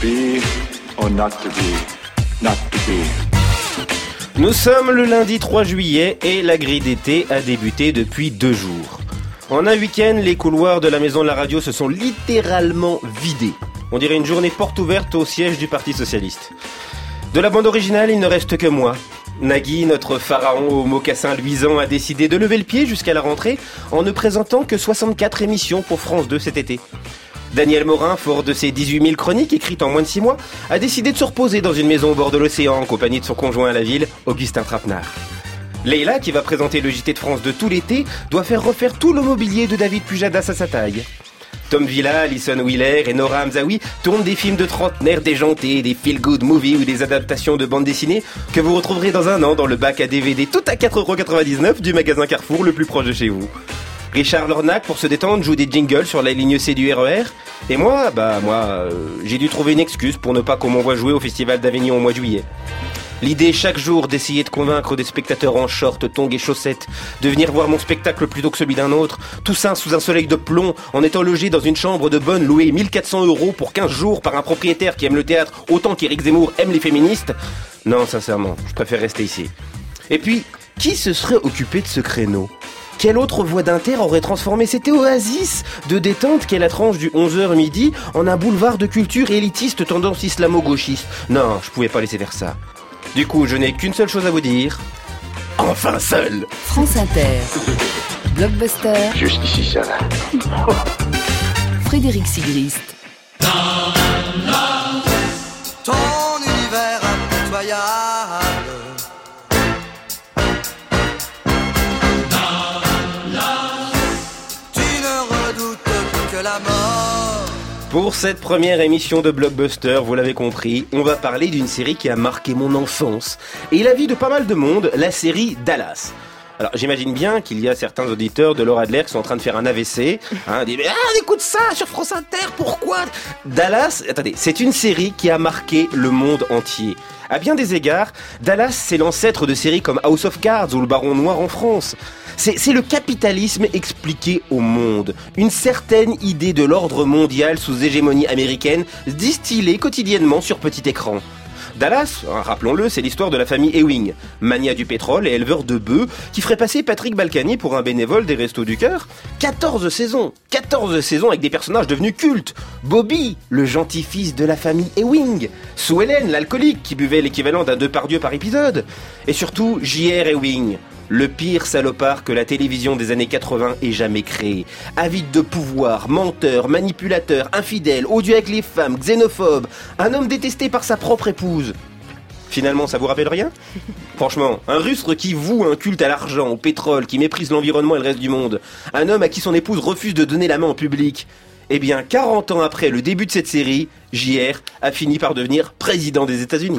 be or not to be, not to be. Nous sommes le lundi 3 juillet et la grille d'été a débuté depuis 2 jours. En un week-end, les couloirs de la maison de la radio se sont littéralement vidés. On dirait une journée porte ouverte au siège du Parti Socialiste. De la bande originale, il ne reste que moi. Nagui, notre pharaon aux mocassins luisants, a décidé de lever le pied jusqu'à la rentrée en ne présentant que 64 émissions pour France 2 cet été. Daniel Morin, fort de ses 18 000 chroniques écrites en moins de 6 mois, a décidé de se reposer dans une maison au bord de l'océan en compagnie de son conjoint à la ville, Augustin Trapenard. Leïla, qui va présenter le JT de France de tout l'été, doit faire refaire tout le mobilier de David Pujadas à sa taille. Tom Villa, Alison Wheeler et Nora Hamzaoui tournent des films de trentenaires déjantés, des feel-good movies ou des adaptations de bandes dessinées que vous retrouverez dans un an dans le bac à DVD tout à 4,99€ du magasin Carrefour le plus proche de chez vous. Richard Lornac, pour se détendre, joue des jingles sur la ligne C du RER. Et moi, j'ai dû trouver une excuse pour ne pas qu'on m'envoie jouer au Festival d'Avignon au mois de juillet. L'idée chaque jour d'essayer de convaincre des spectateurs en short, tongs et chaussettes de venir voir mon spectacle plutôt que celui d'un autre, tout ça sous un soleil de plomb, en étant logé dans une chambre de bonne louée 1400€ pour 15 jours par un propriétaire qui aime le théâtre autant qu'Éric Zemmour aime les féministes. Non, sincèrement, je préfère rester ici. Et puis, qui se serait occupé de ce créneau ? Quelle autre voix d'Inter aurait transformé cette oasis de détente qu'est la tranche du 11h midi en un boulevard de culture élitiste tendance islamo-gauchiste ? Non, je pouvais pas laisser faire ça. Du coup, je n'ai qu'une seule chose à vous dire. Enfin seul ! France Inter. Blockbuster. Juste ici, ça va. Frédéric Sigrist. Ton univers impitoyable. Tu ne redoutes que la mort. Pour cette première émission de Blockbuster, vous l'avez compris, on va parler d'une série qui a marqué mon enfance et la vie de pas mal de monde, la série Dallas. Alors j'imagine bien qu'il y a certains auditeurs de Laura Adler qui sont en train de faire un AVC, écoute ça sur France Inter, pourquoi ? Dallas, attendez, c'est une série qui a marqué le monde entier. À bien des égards, Dallas c'est l'ancêtre de séries comme House of Cards ou Le Baron Noir en France. C'est le capitalisme expliqué au monde. Une certaine idée de l'ordre mondial sous hégémonie américaine distillée quotidiennement sur petit écran. Dallas, rappelons-le, c'est l'histoire de la famille Ewing, mania du pétrole et éleveur de bœufs, qui ferait passer Patrick Balkany pour un bénévole des Restos du Cœur. 14 saisons avec des personnages devenus cultes. Bobby, le gentil fils de la famille Ewing. Sue Ellen, l'alcoolique, qui buvait l'équivalent d'un Depardieu par épisode. Et surtout, J.R. Ewing, le pire salopard que la télévision des années 80 ait jamais créé. Avide de pouvoir, menteur, manipulateur, infidèle, odieux avec les femmes, xénophobe, un homme détesté par sa propre épouse. Finalement, ça vous rappelle rien ? Franchement, un rustre qui voue un culte à l'argent, au pétrole, qui méprise l'environnement et le reste du monde. Un homme à qui son épouse refuse de donner la main en public. Eh bien, 40 ans après le début de cette série, JR a fini par devenir président des États-Unis.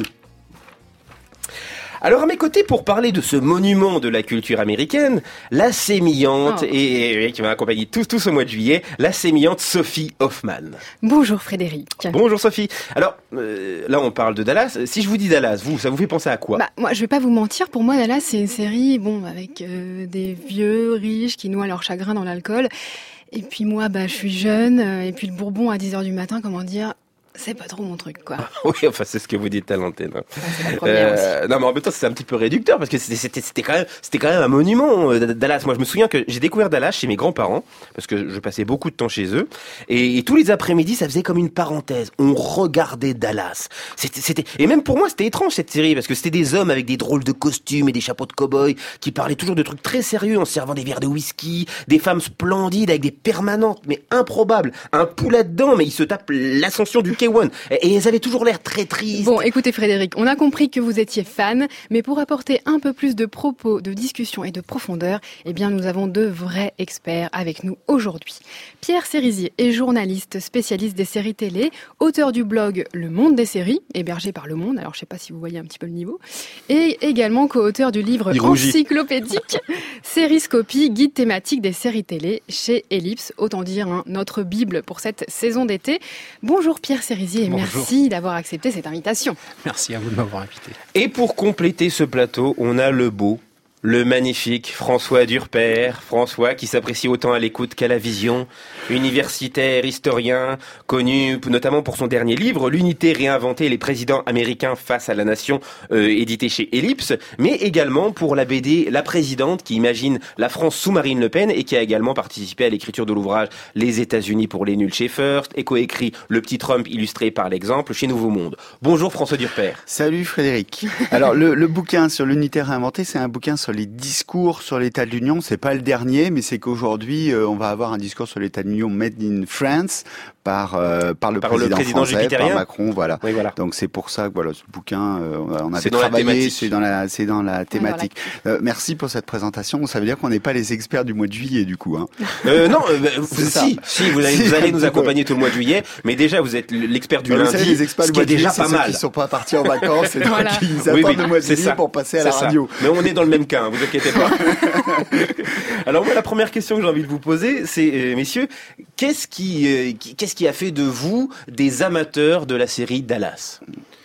Alors à mes côtés, pour parler de ce monument de la culture américaine, la sémillante, et qui m'a accompagné tout ce mois de juillet, la sémillante Sophie Hoffman. Bonjour Frédéric. Bonjour Sophie. Alors, là on parle de Dallas. Si je vous dis Dallas, ça vous fait penser à quoi ? Moi je vais pas vous mentir, pour moi Dallas c'est une série avec des vieux riches qui noient leur chagrin dans l'alcool. Et puis moi je suis jeune, et puis le bourbon à 10h du matin, comment dire, c'est pas trop mon truc, quoi. Oui, enfin, c'est ce que vous dites à l'antenne. C'est la première aussi. Non, mais en même temps, c'est un petit peu réducteur parce que c'était quand même un monument, Dallas. Moi, je me souviens que j'ai découvert Dallas chez mes grands-parents parce que je passais beaucoup de temps chez eux et tous les après-midi, ça faisait comme une parenthèse. On regardait Dallas. Et même pour moi, c'était étrange cette série parce que c'était des hommes avec des drôles de costumes et des chapeaux de cow-boy qui parlaient toujours de trucs très sérieux en servant des verres de whisky, des femmes splendides avec des permanentes mais improbables, un pouls là-dedans, mais ils se tapent l'ascension du K1. Et elles avaient toujours l'air très tristes. Bon, écoutez Frédéric, on a compris que vous étiez fan, mais pour apporter un peu plus de propos, de discussion et de profondeur, nous avons deux vrais experts avec nous aujourd'hui. Pierre Cérizier est journaliste, spécialiste des séries télé, auteur du blog Le Monde des séries, hébergé par Le Monde, alors je sais pas si vous voyez un petit peu le niveau, et également co-auteur du livre encyclopédique Sériscopie, guide thématique des séries télé chez Ellipse, autant dire notre bible pour cette saison d'été. Bonjour Pierre Cérizier. Et merci d'avoir accepté cette invitation. Merci à vous de m'avoir invité. Et pour compléter ce plateau, on a le beau, Le magnifique François Durper, François qui s'apprécie autant à l'écoute qu'à la vision, universitaire, historien, connu notamment pour son dernier livre, L'unité réinventée, les présidents américains face à la nation, édité chez Ellipse, mais également pour la BD La Présidente qui imagine la France sous Marine Le Pen et qui a également participé à l'écriture de l'ouvrage Les États-Unis pour les nuls chez First et coécrit Le Petit Trump illustré par l'exemple chez Nouveau Monde. Bonjour François Durper. Salut Frédéric. Alors le bouquin sur l'unité réinventée, c'est un bouquin sur les discours sur l'état de l'Union. C'est pas le dernier, mais c'est qu'aujourd'hui on va avoir un discours sur l'état de l'Union made in France par le président français, par Macron, voilà. Oui, voilà. Donc c'est pour ça que voilà, ce bouquin on avait travaillé, c'est dans la thématique. Voilà. Merci pour cette présentation. Ça veut dire qu'on n'est pas les experts du mois de juillet du coup, hein. Non, si vous allez nous accompagner tout le mois de juillet, mais déjà vous êtes l'expert du lundi, savez, les experts ce qui est déjà pas mal. Ceux qui sont pas partis en vacances et voilà. Ils attendent le mois de juillet pour passer à la radio. Mais on est dans le même cas, hein, vous inquiétez pas. Alors moi la première question que j'ai envie de vous poser, c'est messieurs, qu'est-ce qui a fait de vous des amateurs de la série Dallas?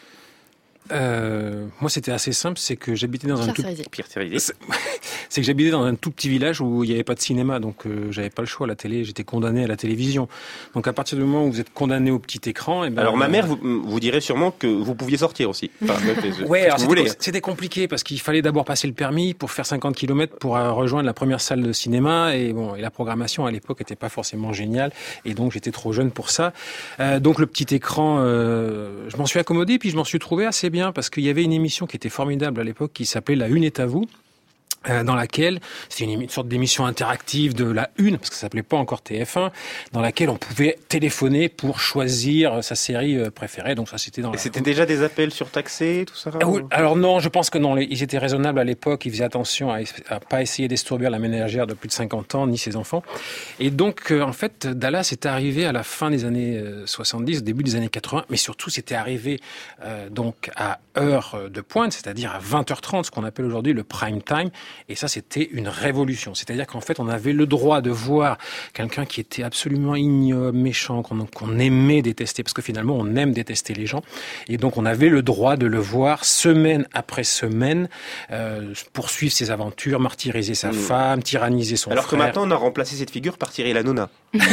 Moi, c'était assez simple, c'est que j'habitais dans Pierre Cerisier. C'est que j'habitais dans un tout petit village où il n'y avait pas de cinéma, donc j'avais pas le choix à la télé, j'étais condamné à la télévision. Donc à partir du moment où vous êtes condamné au petit écran, et ben, alors ma mère vous dirait sûrement que vous pouviez sortir aussi. Enfin, ouais, alors c'était compliqué parce qu'il fallait d'abord passer le permis pour faire 50 km pour rejoindre la première salle de cinéma et la programmation à l'époque était pas forcément géniale et donc j'étais trop jeune pour ça. Donc le petit écran, je m'en suis accommodé puis je m'en suis trouvé assez bien parce qu'il y avait une émission qui était formidable à l'époque qui s'appelait La Une est à vous. Dans laquelle, c'était une sorte d'émission interactive de la Une, parce que ça s'appelait pas encore TF1, dans laquelle on pouvait téléphoner pour choisir sa série préférée. Donc ça, c'était dans. Et c'était déjà des appels surtaxés, tout ça. Oui, alors non, je pense que non. Ils étaient raisonnables à l'époque. Ils faisaient attention à pas essayer d'estourbir la ménagère de plus de 50 ans ni ses enfants. Et donc, en fait, Dallas est arrivé à la fin des années 70, au début des années 80, mais surtout, c'était arrivé donc à heure de pointe, c'est-à-dire à 20h30, ce qu'on appelle aujourd'hui le prime time. Et ça, c'était une révolution. C'est-à-dire qu'en fait, on avait le droit de voir quelqu'un qui était absolument ignoble, méchant, qu'on aimait détester, parce que finalement, on aime détester les gens. Et donc, on avait le droit de le voir semaine après semaine, poursuivre ses aventures, martyriser sa femme, tyranniser son frère. Alors que maintenant, on a remplacé cette figure par Thierry Hanouna.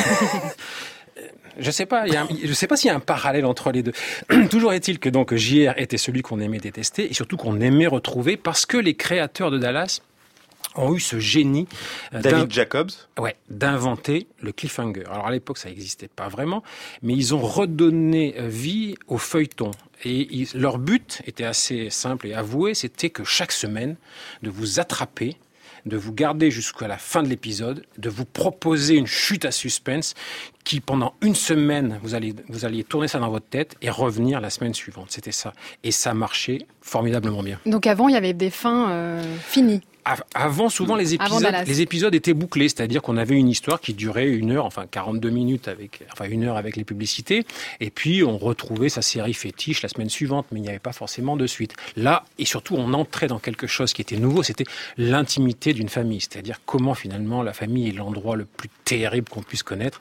Je sais pas s'il y a un parallèle entre les deux. Toujours est-il que donc JR était celui qu'on aimait détester et surtout qu'on aimait retrouver parce que les créateurs de Dallas ont eu ce génie David Jacobs, d'inventer le cliffhanger. Alors à l'époque, ça n'existait pas vraiment, mais ils ont redonné vie au feuilleton. Et leur but était assez simple et avoué, c'était que chaque semaine, de vous attraper, de vous garder jusqu'à la fin de l'épisode, de vous proposer une chute à suspense qui, pendant une semaine, vous alliez tourner ça dans votre tête et revenir la semaine suivante. C'était ça. Et ça marchait formidablement bien. Donc avant, il y avait des fins finies. Avant, souvent, les épisodes étaient bouclés, c'est-à-dire qu'on avait une histoire qui durait 1 heure, 42 minutes 1 heure avec les publicités, et puis on retrouvait sa série fétiche la semaine suivante, mais il n'y avait pas forcément de suite. Là, et surtout, on entrait dans quelque chose qui était nouveau, c'était l'intimité d'une famille, c'est-à-dire comment finalement la famille est l'endroit le plus terrible qu'on puisse connaître.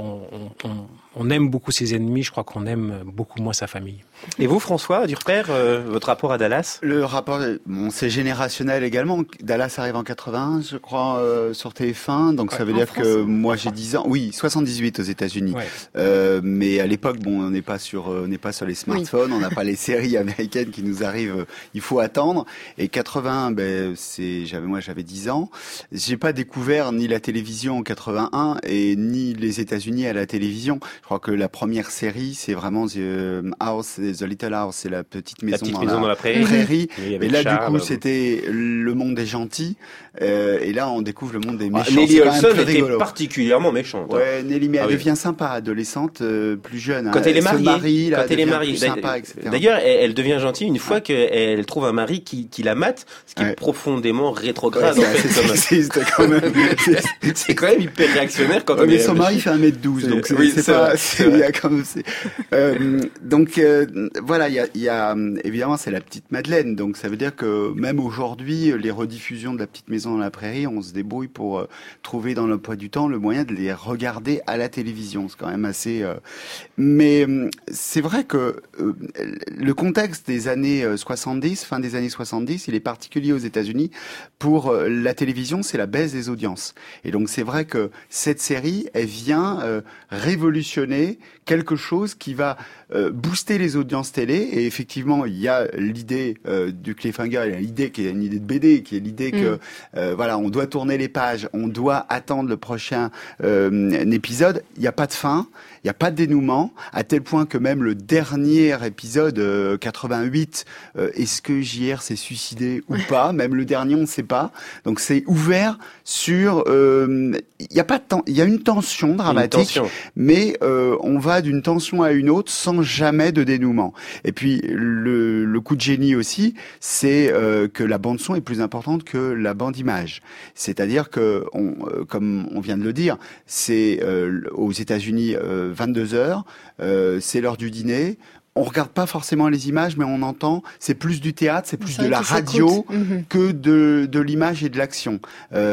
On aime beaucoup ses ennemis, je crois qu'on aime beaucoup moins sa famille. Et vous, François Durper, votre rapport à Dallas? Le rapport, c'est générationnel également. Dallas arrive en 81, je crois, sur TF1, donc ça veut dire France, que moi j'ai 10 ans. Oui, 78 aux États-Unis. Ouais. Mais à l'époque, on n'est pas sur les smartphones, on n'a pas les séries américaines qui nous arrivent. Il faut attendre. Et 80, j'avais 10 ans. J'ai pas découvert ni la télévision en 81 et ni les États-Unis à la télévision. Je crois que la première série, c'est vraiment The Little House, c'est la petite maison, dans la prairie. Et là, du coup, c'était le monde des gentils. Et là, on découvre le monde des méchants. Nelly Olson était particulièrement méchante. Ouais, Nelly, mais elle devient sympa, adolescente, plus jeune. Quand elle est mariée, sympa, etc. D'ailleurs, elle devient gentille une fois qu'elle trouve un mari qui la mate, ce qui est profondément rétrograde. C'est quand même. C'est quand même hyper réactionnaire quand on est. Mais son mari fait 1m12, donc c'est pas. Donc voilà, il y a évidemment c'est la petite Madeleine, donc ça veut dire que même aujourd'hui les rediffussions diffusion de La Petite Maison dans la Prairie, on se débrouille pour trouver dans l'emploi du temps le moyen de les regarder à la télévision. C'est quand même assez... Mais c'est vrai que le contexte des années 70, fin des années 70, il est particulier aux États-Unis. Pour la télévision, c'est la baisse des audiences. Et donc c'est vrai que cette série, elle vient révolutionner quelque chose qui va booster les audiences télé. Et effectivement, il y a l'idée du cliffhanger, il y a l'idée qui est une idée de BD, qui est l'idée que voilà, on doit tourner les pages, on doit attendre le prochain épisode. Il n'y a pas de fin, il n'y a pas de dénouement, à tel point que même le dernier épisode 88, est-ce que JR s'est suicidé ou pas? Même le dernier, on ne sait pas. Donc c'est ouvert sur... il y a pas de temps, il y a une tension dramatique, mais on va d'une tension à une autre sans jamais de dénouement. Et puis le coup de génie aussi, c'est que la bande son est plus importante que la bande image. C'est-à-dire que, comme on vient de le dire, c'est aux États-Unis 22h, c'est l'heure du dîner. On regarde pas forcément les images, mais on entend. C'est plus du théâtre, c'est plus de la radio que de l'image et de l'action.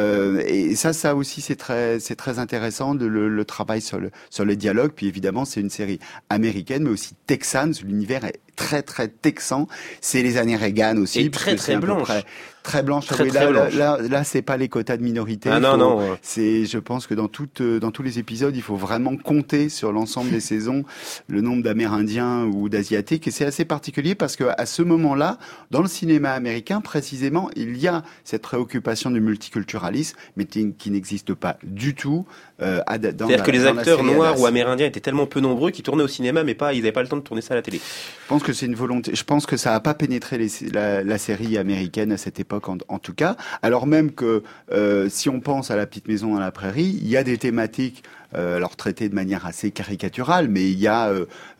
Et ça aussi, c'est très intéressant le travail sur le dialogue. Puis évidemment, c'est une série américaine, mais aussi texane. L'univers est très très texan. C'est les années Reagan aussi. Et très blanche. Très blanche. Là, c'est pas les quotas de minorité. Ah non. C'est, je pense que dans tous les épisodes, il faut vraiment compter sur l'ensemble des saisons le nombre d'Amérindiens ou d'Asiatiques. Et c'est assez particulier parce que à ce moment-là, dans le cinéma américain, précisément, il y a cette préoccupation du multiculturalisme, mais qui n'existe pas du tout. C'est-à-dire que les acteurs noirs ou amérindiens étaient tellement peu nombreux qu'ils tournaient au cinéma, mais ils n'avaient pas le temps de tourner ça à la télé. Je pense que c'est une volonté. Je pense que ça n'a pas pénétré la série américaine à cette époque, en tout cas. Alors même que si on pense à La Petite Maison dans la Prairie, il y a des thématiques alors traitées de manière assez caricaturale, mais il y a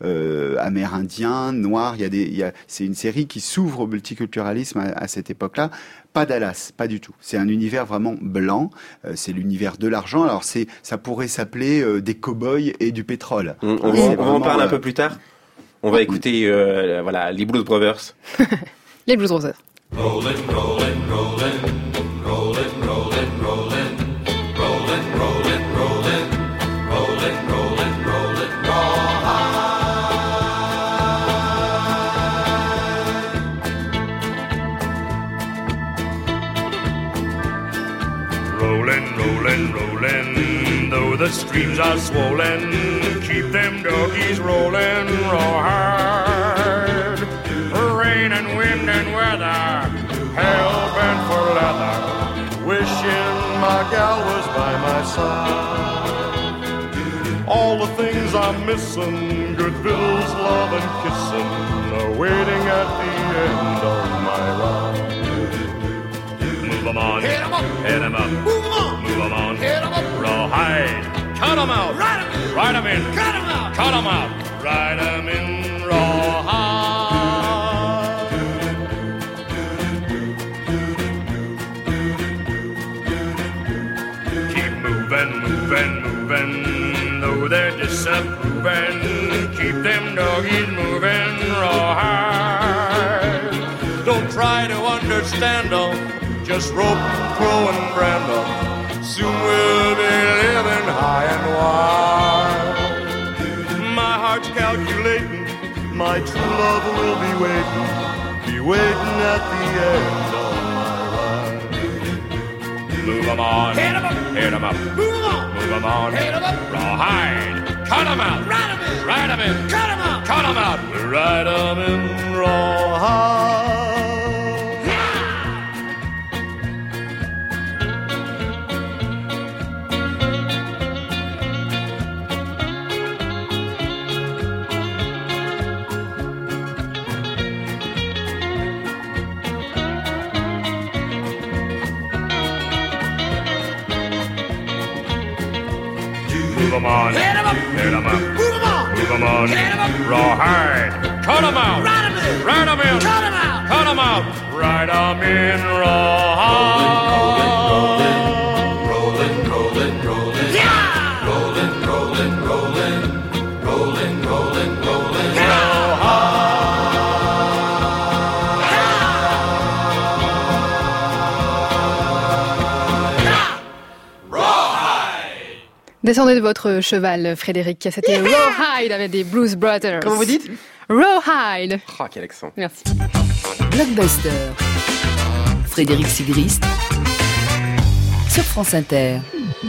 amérindiens, noirs. C'est une série qui s'ouvre au multiculturalisme à cette époque-là. Pas Dallas, pas du tout. C'est un univers vraiment blanc. C'est l'univers de l'argent. Alors ça pourrait s'appeler des cow-boys et du pétrole. On va en parler un peu plus tard. On va écouter les Blues Brothers. Les Blues Brothers. Rollin', rollin', rollin', rollin', rollin', rollin', rollin', rollin', rollin', rollin', rollin', rollin', rawhide. Rollin', rollin', rollin', though the streams are swollen, keep them doggies rollin', rawhide. Rain and wind and weather, hell-bent for leather, wishing my gal was by my side. All the things I'm missing, good victuals, love and kissing, are waiting at the end of my ride. Move 'em on, hit 'em up, hit 'em up, move 'em on, move 'em on, hit 'em up, rawhide, cut 'em out, ride 'em in, cut 'em out, cut 'em out, ride 'em in, rawhide. Moving, though they're disapproving, keep them doggies moving, rawhide. Don't try to understand them, just rope, crow, and brand them. Soon we'll be living high and wide. My heart's calculating, my true love will be waiting at the end of my ride. Move 'em on, hit 'em up, hit 'em up, move 'em on. Move 'em on, hit 'em up, rawhide, cut 'em out, ride 'em in, ride 'em in, cut 'em out, cut 'em out, ride 'em in, rawhide. Move 'em on, hit 'em up, hit 'em up, move 'em on, move 'em on, hit 'em up, rawhide, cut 'em out, ride 'em in, cut 'em out, cut 'em out, ride 'em in, rawhide. Rollin', rollin', rollin', yeah, rollin', rollin', rollin', rollin', rollin', rollin', rawhide. Descendez de votre cheval, Frédéric. C'était Rawhide avec des Blues Brothers. Comment vous dites? Rawhide. Oh, quel accent. Merci. Blockbuster. Frédéric Sigrist sur France Inter.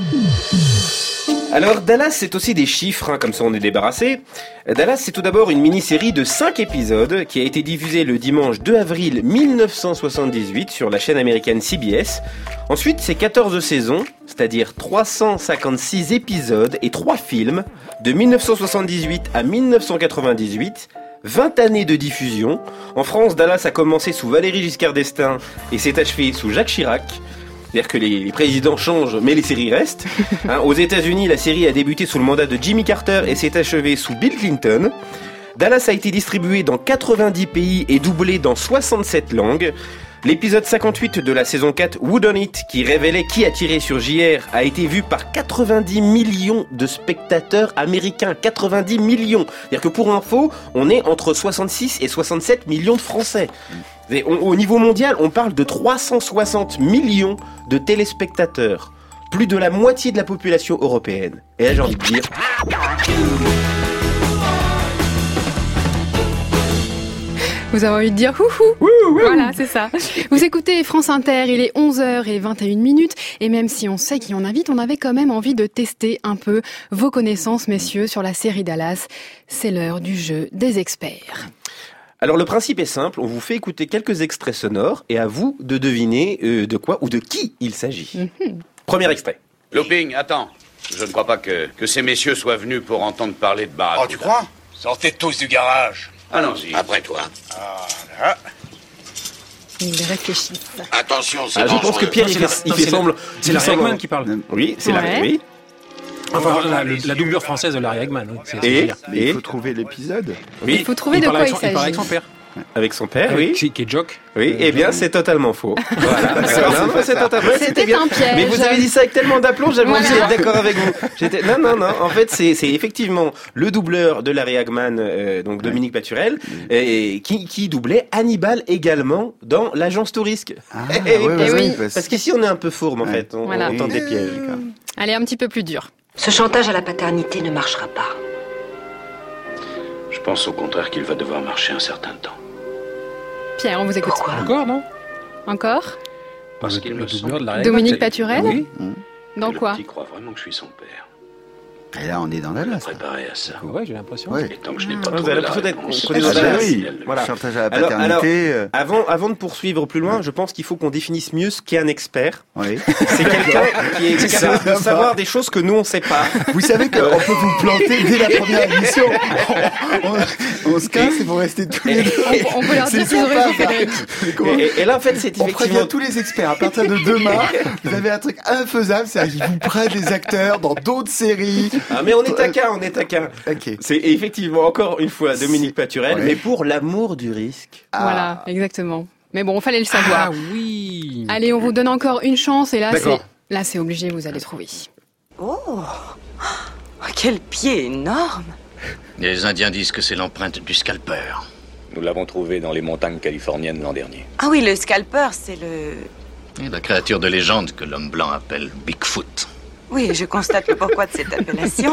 Alors Dallas, c'est aussi des chiffres, comme ça on est débarrassé. Dallas, c'est tout d'abord une mini-série de 5 épisodes qui a été diffusée le dimanche 2 avril 1978 sur la chaîne américaine CBS. Ensuite, c'est 14 saisons, c'est-à-dire 356 épisodes et 3 films, de 1978 à 1998, 20 années de diffusion. En France, Dallas a commencé sous Valéry Giscard d'Estaing et s'est achevé sous Jacques Chirac. C'est-à-dire que les présidents changent, mais les séries restent. Aux États-Unis, la série a débuté sous le mandat de Jimmy Carter et s'est achevée sous Bill Clinton. Dallas a été distribué dans 90 pays et doublé dans 67 langues. L'épisode 58 de la saison 4, Who Done It, qui révélait qui a tiré sur JR, a été vu par 90 millions de spectateurs américains. 90 millions. C'est-à-dire que pour info, on est entre 66 et 67 millions de Français. Au niveau mondial, on parle de 360 millions de téléspectateurs. Plus de la moitié de la population européenne. Et là, j'ai envie de dire... Vous avez envie de dire houhou. Voilà, c'est ça. Vous écoutez France Inter, il est 11h21 et même si on sait qui on invite, on avait quand même envie de tester un peu vos connaissances, messieurs, sur la série Dallas. C'est l'heure du jeu des experts. Alors le principe est simple, on vous fait écouter quelques extraits sonores et à vous de deviner de quoi ou de qui il s'agit. Premier extrait. Looping, attends. Je ne crois pas que ces messieurs soient venus pour entendre parler de Barracuda. Oh, tu crois? Sortez tous du garage. Allons-y. Après toi. Voilà. Ils réfléchissent. Attention, c'est Je pense que Pierre, il fait semble... C'est Larry Hagman qui parle. Oui, c'est Ouais. Larry, oui. Enfin, la doublure française de Larry Hagman. Oui, c'est Et Il faut trouver l'épisode. oui, Il faut trouver de quoi il Il parle avec s'agit. son père. avec son père, oui. Qui est Jock. Oui, eh bien, c'est totalement faux. Voilà. Non, c'est totalement... C'était bien. un piège. Mais vous avez dit ça avec tellement d'aplomb, j'avais envie Voilà. d'être d'accord avec vous. Non. En fait, c'est effectivement le doubleur de Larry Hagman, donc Dominique Paturel, qui doublait Hannibal également dans l'Agence Tourisque. oui. Parce qu'ici, on est un peu fourbe, en fait. On Voilà. tente des pièges. Allez, un petit peu plus dur. Ce chantage à la paternité ne marchera pas. Je pense au contraire qu'il va devoir marcher un certain temps. Pierre, on vous écoute. Encore, non? Encore? Parce qu'il me doubleur semble de Larry Dominique Hagman. Paturel? Oui. Dans que quoi? le petit croit vraiment que je suis son père. Et là, on est dans Il m'a Dallas. préparé à ça. Ouais, j'ai l'impression. Ouais. Et tant que je n'ai pas Vous trouvé avez la l'impression d'être réponse, connaisseur je de la sais vie. si elle le Voilà. fait. Chantage à la Alors, paternité. Avant de poursuivre plus loin, je pense qu'il faut qu'on définisse mieux ce qu'est un expert. Oui. C'est quelqu'un qui est capable de savoir des choses que nous, on ne sait pas. Vous savez qu'on peut vous planter dès la première émission. On se casse et vous restez tous les deux. On peut leur dire C'est qu'ils auraient sympa, Frédéric. Et là, en fait, c'est On effectivement... prévient tous les experts. À partir de demain, vous avez un truc infaisable, c'est-à-dire qu'ils vous prennent des acteurs dans d'autres séries. Ah, mais on est taquin. Ok. C'est effectivement, encore une fois, Dominique Paturel, Ouais. mais pour l'amour du risque. Voilà, exactement. Mais bon, fallait le savoir. Ah oui. Allez, on vous donne encore une chance et D'accord. là, c'est obligé, vous allez trouver. Oh, quel pied énorme! Les Indiens disent que c'est l'empreinte du scalper. Nous l'avons trouvé dans les montagnes californiennes l'an dernier. Ah oui, le scalper, c'est le... Et la créature de légende que l'homme blanc appelle Bigfoot. Oui, je constate le pourquoi de cette appellation.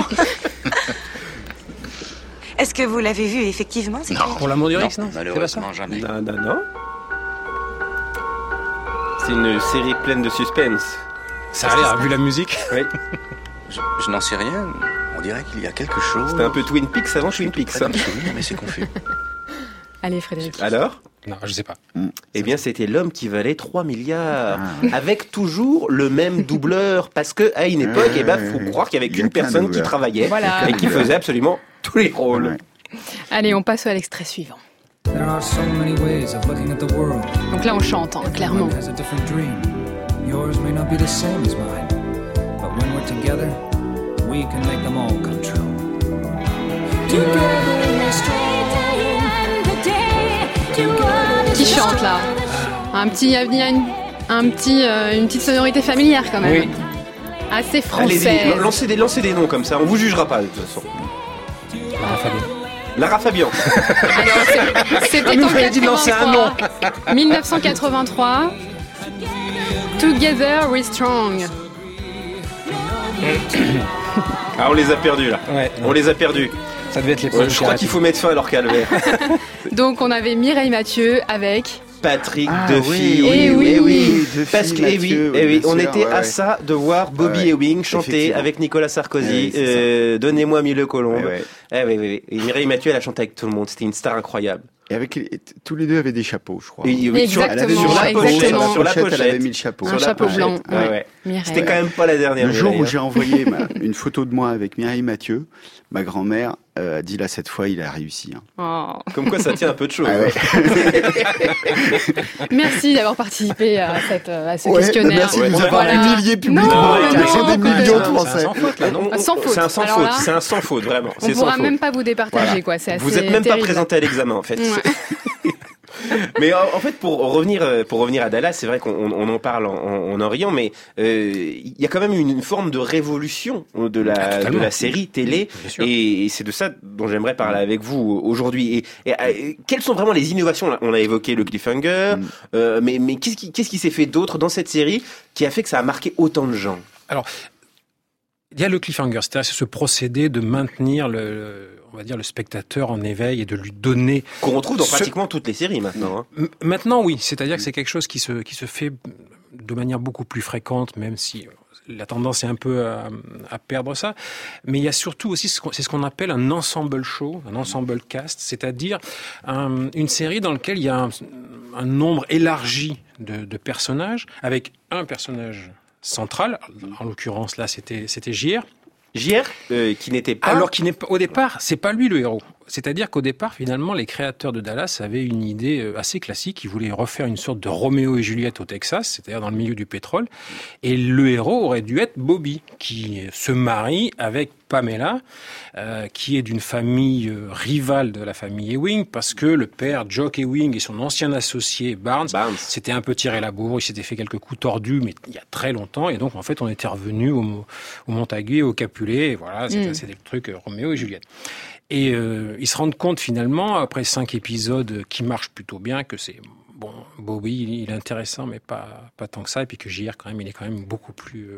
Est-ce que vous l'avez vu effectivement? cette Non. créature? Pour l'amour du risque, non? Malheureusement, jamais. Non. C'est une série pleine de suspense. Ça a l'air, vu la musique. Oui. Je n'en sais rien. On dirait qu'il y a quelque chose. C'était un peu Twin Peaks avant Twin Peaks. hein. Mais c'est confus. Allez, Frédéric. Alors? Non, je sais pas. Eh bien, c'était l'homme qui valait 3 milliards. Avec toujours le même doubleur. Parce que à une époque, faut croire qu'il n'y avait Il y a qu'une qu'un personne qui doubleur. travaillait Voilà. et qui faisait absolument tous les rôles. Ouais. Allez, on passe à l'extrait suivant. Donc là, on chante, hein, clairement. Qui chante là? Il y a une petite sonorité familière quand même. Oui. Assez Allez-y, française. lancez des noms comme ça. On vous jugera pas de toute façon. Lara Fabian. Alors, c'était en vous avez dit de lancer un nom. 1983. Together We're Strong. Ah, on les a perdus là. Ouais, on les a perdus. Ça devait être les je crois qu'il faut mettre fin à leur calvaire. Donc on avait Mireille Mathieu avec Patrick Ah, Duffy. oui, Parce que on était à ça de voir Bobby Ewing chanter avec Nicolas Sarkozy. Donnez-moi Mille Colombe. Oui. Et Mireille Mathieu, elle a chanté avec tout le monde. C'était une star incroyable. Et avec tous les deux avaient des chapeaux, je crois. Exactement. Sur la pochette, elle avait mis le chapeau. Un chapeau blanc. C'était quand même pas la dernière. Le jour où j'ai envoyé une photo de moi avec Mireille Mathieu, ma grand-mère a dit là, cette fois, il a réussi. Comme quoi, ça tient un peu de choses. Merci d'avoir participé à ce questionnaire. Merci de nous avoir humiliés publiquement. Des millions de Français. C'est un sans faute, vraiment. On ne pourra même pas vous départager, quoi. C'est assez vous n'êtes même pas présenté à l'examen, en fait. Mais en fait, pour revenir à Dallas, c'est vrai qu'on en parle en riant, mais il y a quand même une forme de révolution de la série télé, et c'est de ça dont j'aimerais parler avec vous aujourd'hui. Et quelles sont vraiment les innovations? On a évoqué le cliffhanger, mais qu'est-ce qui s'est fait d'autre dans cette série qui a fait que ça a marqué autant de gens? Alors, il y a le cliffhanger, c'est-à-dire ce procédé de maintenir on va dire le spectateur en éveil et de lui donner... Qu'on retrouve dans pratiquement toutes les séries maintenant. Maintenant, oui. C'est-à-dire que c'est quelque chose qui se fait de manière beaucoup plus fréquente, même si la tendance est un peu à perdre ça. Mais il y a surtout aussi, c'est ce qu'on appelle un ensemble show, un ensemble cast, c'est-à-dire une série dans laquelle il y a un nombre élargi de personnages, avec un personnage central. En l'occurrence, là, c'était JR. JR, qui n'était pas... Alors au départ, c'est pas lui le héros. C'est-à-dire qu'au départ, finalement, les créateurs de Dallas avaient une idée assez classique. Ils voulaient refaire une sorte de Roméo et Juliette au Texas, c'est-à-dire dans le milieu du pétrole. Et le héros aurait dû être Bobby, qui se marie avec Pamela, qui est d'une famille rivale de la famille Ewing, parce que le père, Jock Ewing, et son ancien associé, Barnes. S'était un peu tiré la bourre, il s'était fait quelques coups tordus, mais il y a très longtemps. Et donc, en fait, on était revenu au Montagu, au Capulet, et voilà, c'est des trucs Roméo et Juliette. Et ils se rendent compte finalement, après 5 épisodes qui marchent plutôt bien, que c'est bon, Bobby il est intéressant, mais pas tant que ça, et puis que JR quand même, il est quand même beaucoup plus,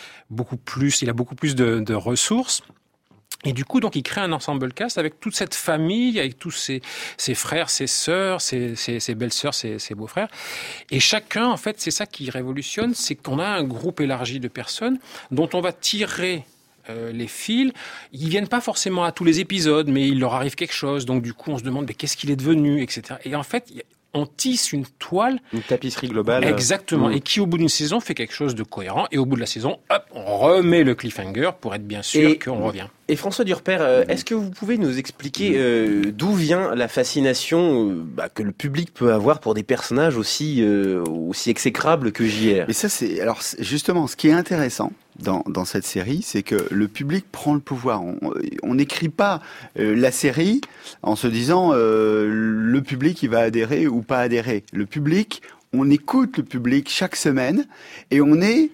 il a beaucoup plus de ressources. Et du coup, donc, il crée un ensemble cast avec toute cette famille, avec tous ses frères, ses sœurs, ses belles-sœurs, ses beaux-frères. Et chacun, en fait, c'est ça qui révolutionne, c'est qu'on a un groupe élargi de personnes dont on va tirer les fils. Ils viennent pas forcément à tous les épisodes, mais il leur arrive quelque chose. Donc, du coup, on se demande, mais qu'est-ce qu'il est devenu, etc. Et en fait, on tisse une toile. Une tapisserie globale. Exactement. Et qui, au bout d'une saison, fait quelque chose de cohérent. Et au bout de la saison, hop, on remet le cliffhanger pour être bien sûr qu'on revient. Et François Durper, est-ce que vous pouvez nous expliquer d'où vient la fascination que le public peut avoir pour des personnages aussi exécrables que JR? Et ça, alors justement, ce qui est intéressant dans cette série, c'est que le public prend le pouvoir. On n'écrit pas la série en se disant le public il va adhérer ou pas adhérer. On écoute le public chaque semaine et on est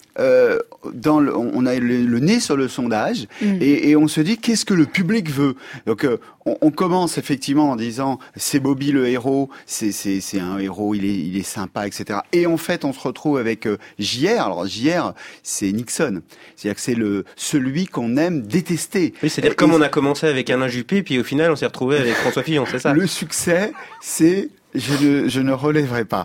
on a le nez sur le sondage et on se dit qu'est-ce que le public veut. Donc on commence effectivement en disant c'est Bobby le héros, c'est un héros, il est sympa, etc. Et en fait on se retrouve avec JR. Alors JR c'est Nixon, c'est-à-dire que c'est celui qu'on aime détester. Oui, c'est-à-dire comme on a commencé avec Alain Juppé puis au final on s'est retrouvé avec François Fillon, c'est ça? Le succès c'est je ne relèverai pas.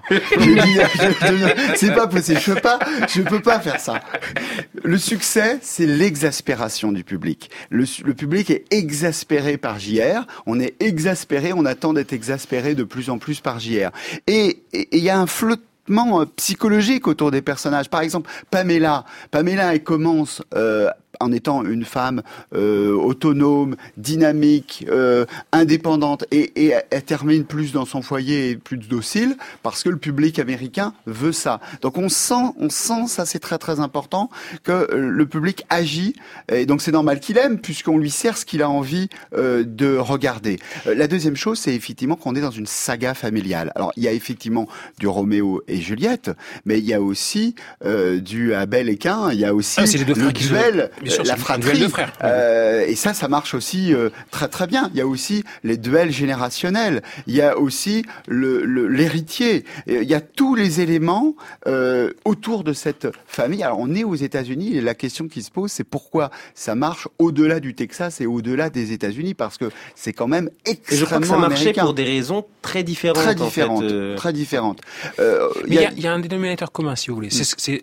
C'est pas possible. Je peux pas faire ça. Le succès, c'est l'exaspération du public. Le public est exaspéré par JR. On est exaspéré. On attend d'être exaspéré de plus en plus par JR. Et il y a un flottement psychologique autour des personnages. Par exemple, Pamela, elle commence en étant une femme autonome, dynamique, indépendante, et elle termine plus dans son foyer et plus docile parce que le public américain veut ça. Donc on sent ça, c'est très très important, que le public agit, et donc c'est normal qu'il aime puisqu'on lui sert ce qu'il a envie de regarder. La deuxième chose, c'est effectivement qu'on est dans une saga familiale. Alors il y a effectivement du Roméo et Juliette, mais il y a aussi du Abel et Caïn, il y a aussi le duel la fratrie. De frères. Et ça marche aussi très très bien. Il y a aussi les duels générationnels. Il y a aussi l'héritier. Il y a tous les éléments autour de cette famille. Alors on est aux États-Unis et la question qui se pose, c'est pourquoi ça marche au-delà du Texas et au-delà des États-Unis, parce que c'est quand même extrêmement américain. Je crois que ça marchait pour des raisons très différentes. Très différentes. Mais il y a un dénominateur commun, si vous voulez. C'est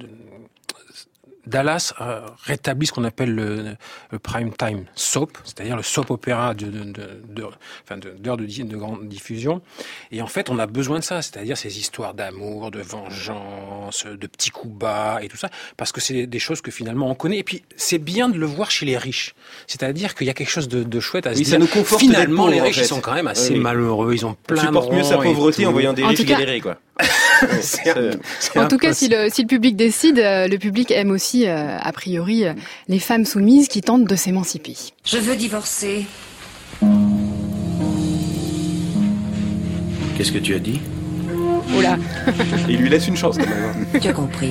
Dallas rétablit ce qu'on appelle le prime time soap, c'est-à-dire le soap opéra d'heures de grande diffusion. Et en fait, on a besoin de ça, c'est-à-dire ces histoires d'amour, de vengeance, de petits coups bas et tout ça, parce que c'est des choses que finalement on connaît. Et puis, c'est bien de le voir chez les riches. C'est-à-dire qu'il y a quelque chose de chouette à se dire. Ça nous conforte finalement, les riches, ils sont quand même assez malheureux, ils ont plein de supportent mieux sa pauvreté en voyant des riches galérer, quoi. En tout cas, si le public décide, le public aime aussi, a priori, les femmes soumises qui tentent de s'émanciper. Je veux divorcer. Qu'est-ce que tu as dit? Oula. Il lui laisse une chance quand même. Tu as compris.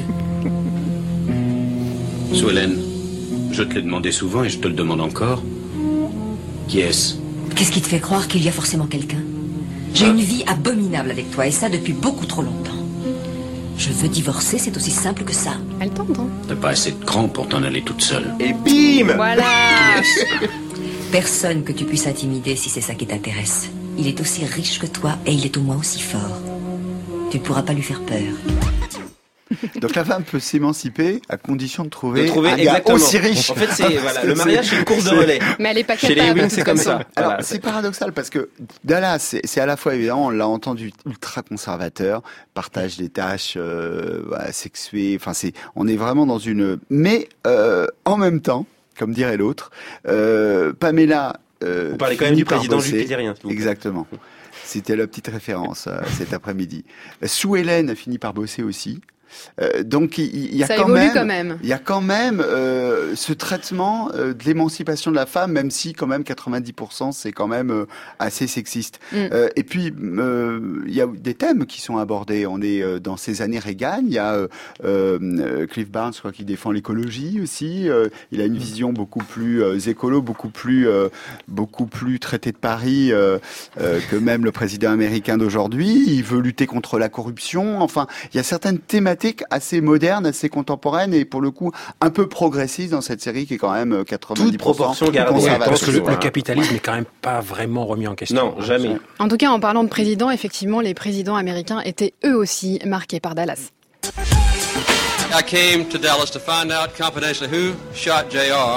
Sue Ellen, je te l'ai demandé souvent et je te le demande encore. Qui est-ce? Qu'est-ce qui te fait croire qu'il y a forcément quelqu'un? J'ai une vie abominable avec toi, et ça depuis beaucoup trop longtemps. Je veux divorcer, c'est aussi simple que ça. Elle tente, hein. T'as pas assez de cran pour t'en aller toute seule. Et bim! Voilà. Personne que tu puisses intimider si c'est ça qui t'intéresse. Il est aussi riche que toi, et il est au moins aussi fort. Tu ne pourras pas lui faire peur. Donc la femme peut s'émanciper à condition de trouver un gars aussi riche. En fait, le mariage, c'est une course de relais. Mais elle est pas capable. Chez les Ewing, c'est comme ça. Alors, c'est paradoxal parce que Dallas, c'est à la fois, évidemment, on l'a entendu, ultra conservateur, partage des tâches sexuées. Enfin, on est vraiment dans une. Mais en même temps, comme dirait l'autre, Pamela. Vous parlez quand même du président jupitérien. Exactement. C'était la petite référence cet après-midi. Sue Ellen finit par bosser aussi. Donc il y a quand même, il y a quand même ce traitement de l'émancipation de la femme, même si quand même 90% c'est quand même assez sexiste. Et puis il y a des thèmes qui sont abordés. On est dans ces années Reagan. Il y a Cliff Barnes, je crois, qui défend l'écologie aussi. Il a une vision beaucoup plus écolo, beaucoup plus traité de Paris que même le président américain d'aujourd'hui. Il veut lutter contre la corruption. Enfin, il y a certaines thématiques assez moderne, assez contemporaine et pour le coup un peu progressiste dans cette série qui est quand même 90% toute proportion gardée. Parce que le capitalisme n'est quand même pas vraiment remis en question. Non, jamais. En tout cas, en parlant de présidents, effectivement, les présidents américains étaient eux aussi marqués par Dallas. I came to Dallas to find out confidentially who shot JR.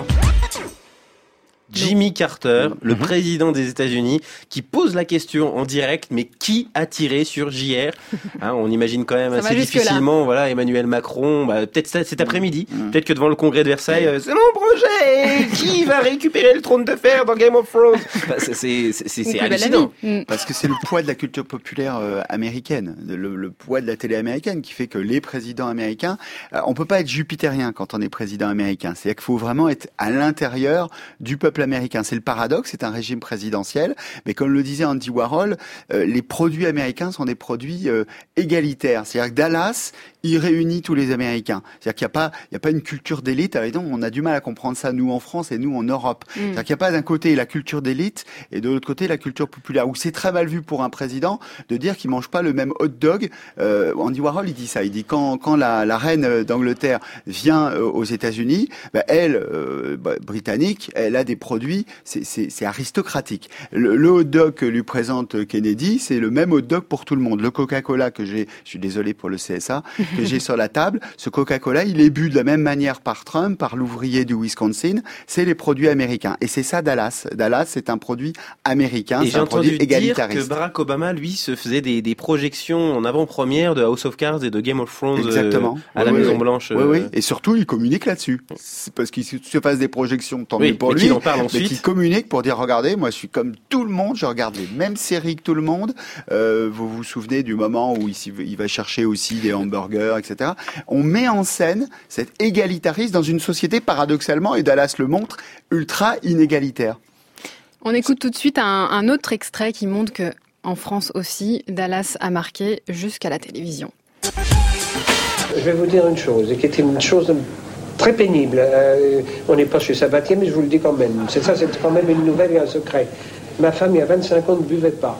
Jimmy Carter, le président des États-Unis, qui pose la question en direct, mais qui a tiré sur JR? On imagine quand même assez difficilement, voilà, Emmanuel Macron, peut-être cet après-midi, peut-être que devant le congrès de Versailles, c'est mon projet, qui va récupérer le trône de fer dans Game of Thrones? C'est hallucinant. Parce que c'est le poids de la culture populaire américaine, le poids de la télé américaine qui fait que les présidents américains, on peut pas être jupitérien quand on est président américain. C'est-à-dire qu'il faut vraiment être à l'intérieur du peuple américain. C'est le paradoxe, c'est un régime présidentiel, mais comme le disait Andy Warhol, les produits américains sont des produits égalitaires. C'est-à-dire que Dallas, il réunit tous les Américains. C'est-à-dire qu'il n'y a pas une culture d'élite. Alors évidemment, on a du mal à comprendre ça, nous en France et nous en Europe. C'est-à-dire qu'il n'y a pas d'un côté la culture d'élite et de l'autre côté la culture populaire, où c'est très mal vu pour un président de dire qu'il mange pas le même hot dog. Andy Warhol, il dit ça. Il dit quand la reine d'Angleterre vient aux États-Unis, elle, britannique, elle a des produits, c'est aristocratique. Le hot dog que lui présente Kennedy, c'est le même hot dog pour tout le monde. Le Coca-Cola que je suis désolé pour le CSA, que j'ai sur la table, ce Coca-Cola, il est bu de la même manière par Trump, par l'ouvrier du Wisconsin, c'est les produits américains. Et c'est ça Dallas. Dallas, c'est un produit américain, c'est un produit égalitariste. J'ai entendu dire que Barack Obama, lui, se faisait des projections en avant-première de House of Cards et de Game of Thrones à la Maison Blanche. Oui. Et surtout, il communique là-dessus. C'est parce qu'il se fasse des projections, tant mieux pour lui. Qu'il en parle ensuite. Qui communique pour dire, regardez, moi je suis comme tout le monde, je regarde les mêmes séries que tout le monde. Vous vous souvenez du moment où il va chercher aussi des hamburgers, etc. On met en scène cet égalitarisme dans une société paradoxalement, et Dallas le montre, ultra inégalitaire. On écoute tout de suite un autre extrait qui montre que en France aussi, Dallas a marqué jusqu'à la télévision. Je vais vous dire une chose, et qui est une chose Très pénible. On n'est pas chez Sabatier, mais je vous le dis quand même. C'est quand même une nouvelle et un secret. Ma femme, il y a 25 ans, ne buvait pas.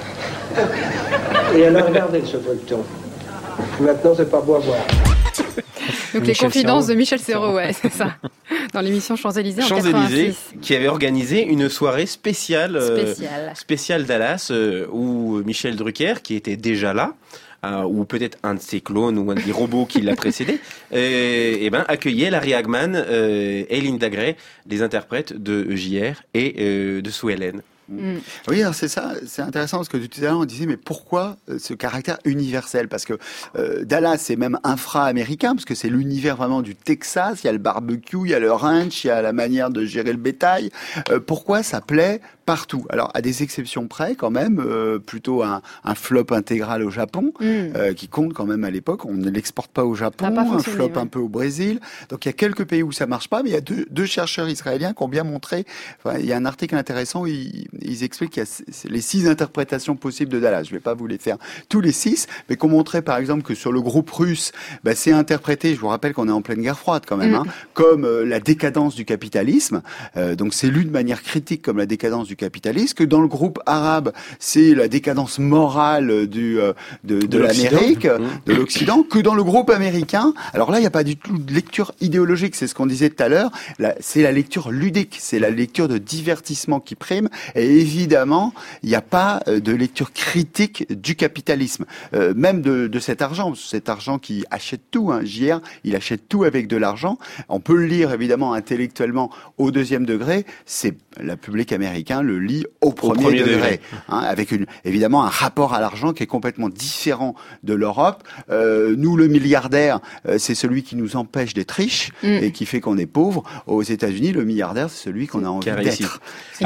Et elle a regardé ce feuilleton. Maintenant, c'est pas beau à voir. Donc les confidences de Michel Serrault, ouais, c'est ça. Dans l'émission Champs-Élysées en 86. Qui avait organisé une soirée spéciale Dallas, où Michel Drucker, qui était déjà là, ou peut-être un de ses clones ou un des robots qui l'a précédé, accueillait Larry Hagman et Linda Gray, les interprètes de JR et de Sue Ellen. Oui, alors c'est ça, c'est intéressant parce que tout à l'heure on disait mais pourquoi ce caractère universel ? Parce que Dallas c'est même infra-américain parce que c'est l'univers vraiment du Texas, il y a le barbecue, il y a le ranch, il y a la manière de gérer le bétail. Pourquoi ça plaît partout ? Alors à des exceptions près quand même, plutôt un flop intégral au Japon qui compte quand même à l'époque. On ne l'exporte pas au Japon, un flop un peu au Brésil. Donc il y a quelques pays où ça marche pas, mais il y a deux chercheurs israéliens qui ont bien montré. Enfin, il y a un article intéressant où ils expliquent qu'il y a les 6 interprétations possibles de Dallas. Je vais pas vous les faire tous les 6, mais qu'on montrait par exemple que sur le groupe russe, c'est interprété, je vous rappelle qu'on est en pleine guerre froide quand même, comme la décadence du capitalisme. Donc c'est lu de manière critique comme la décadence du capitalisme, que dans le groupe arabe, c'est la décadence morale de l'Amérique, de l'Occident, que dans le groupe américain, alors là, il n'y a pas du tout de lecture idéologique, c'est ce qu'on disait tout à l'heure, c'est la lecture ludique, c'est la lecture de divertissement qui prime, et évidemment, il n'y a pas de lecture critique du capitalisme, même de cet argent qui achète tout, JR, il achète tout avec de l'argent, on peut le lire évidemment intellectuellement au 2e degré, c'est le public américain le lit au premier degré. Avec évidemment un rapport à l'argent qui est complètement différent de l'Europe. Nous, le milliardaire, c'est celui qui nous empêche d'être riches et qui fait qu'on est pauvre. Aux États-Unis, le milliardaire, c'est celui qu'on a envie d'être.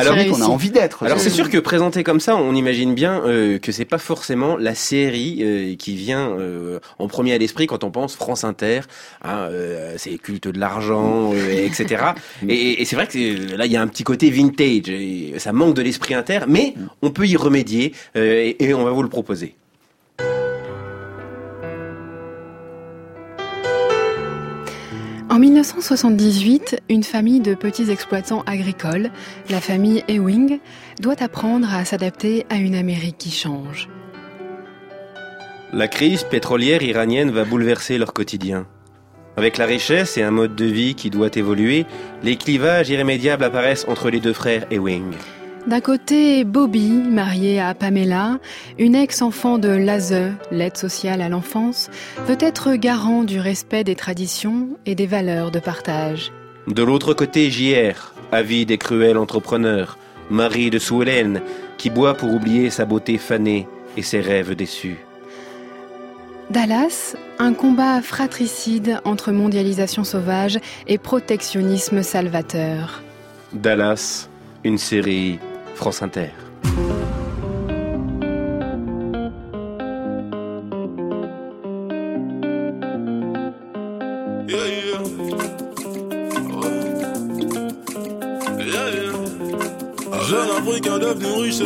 Alors c'est sûr que présenté comme ça, on imagine bien que c'est pas forcément la série qui vient en premier à l'esprit quand on pense France Inter. C'est culte de l'argent, etc. Et c'est vrai que là, il y a un petit côté vintage. Et ça manque de l'esprit Inter, mais on peut y remédier et on va vous le proposer. En 1978, une famille de petits exploitants agricoles, la famille Ewing, doit apprendre à s'adapter à une Amérique qui change. La crise pétrolière iranienne va bouleverser leur quotidien. Avec la richesse et un mode de vie qui doit évoluer, les clivages irrémédiables apparaissent entre les 2 frères Ewing. D'un côté, Bobby, marié à Pamela, une ex-enfant de l'ASE, l'aide sociale à l'enfance, veut être garant du respect des traditions et des valeurs de partage. De l'autre côté, JR, avide et cruel entrepreneur, mari de Sue Ellen, qui boit pour oublier sa beauté fanée et ses rêves déçus. Dallas, un combat fratricide entre mondialisation sauvage et protectionnisme salvateur. Dallas, une série France Inter. Jeune Africain devenu riche.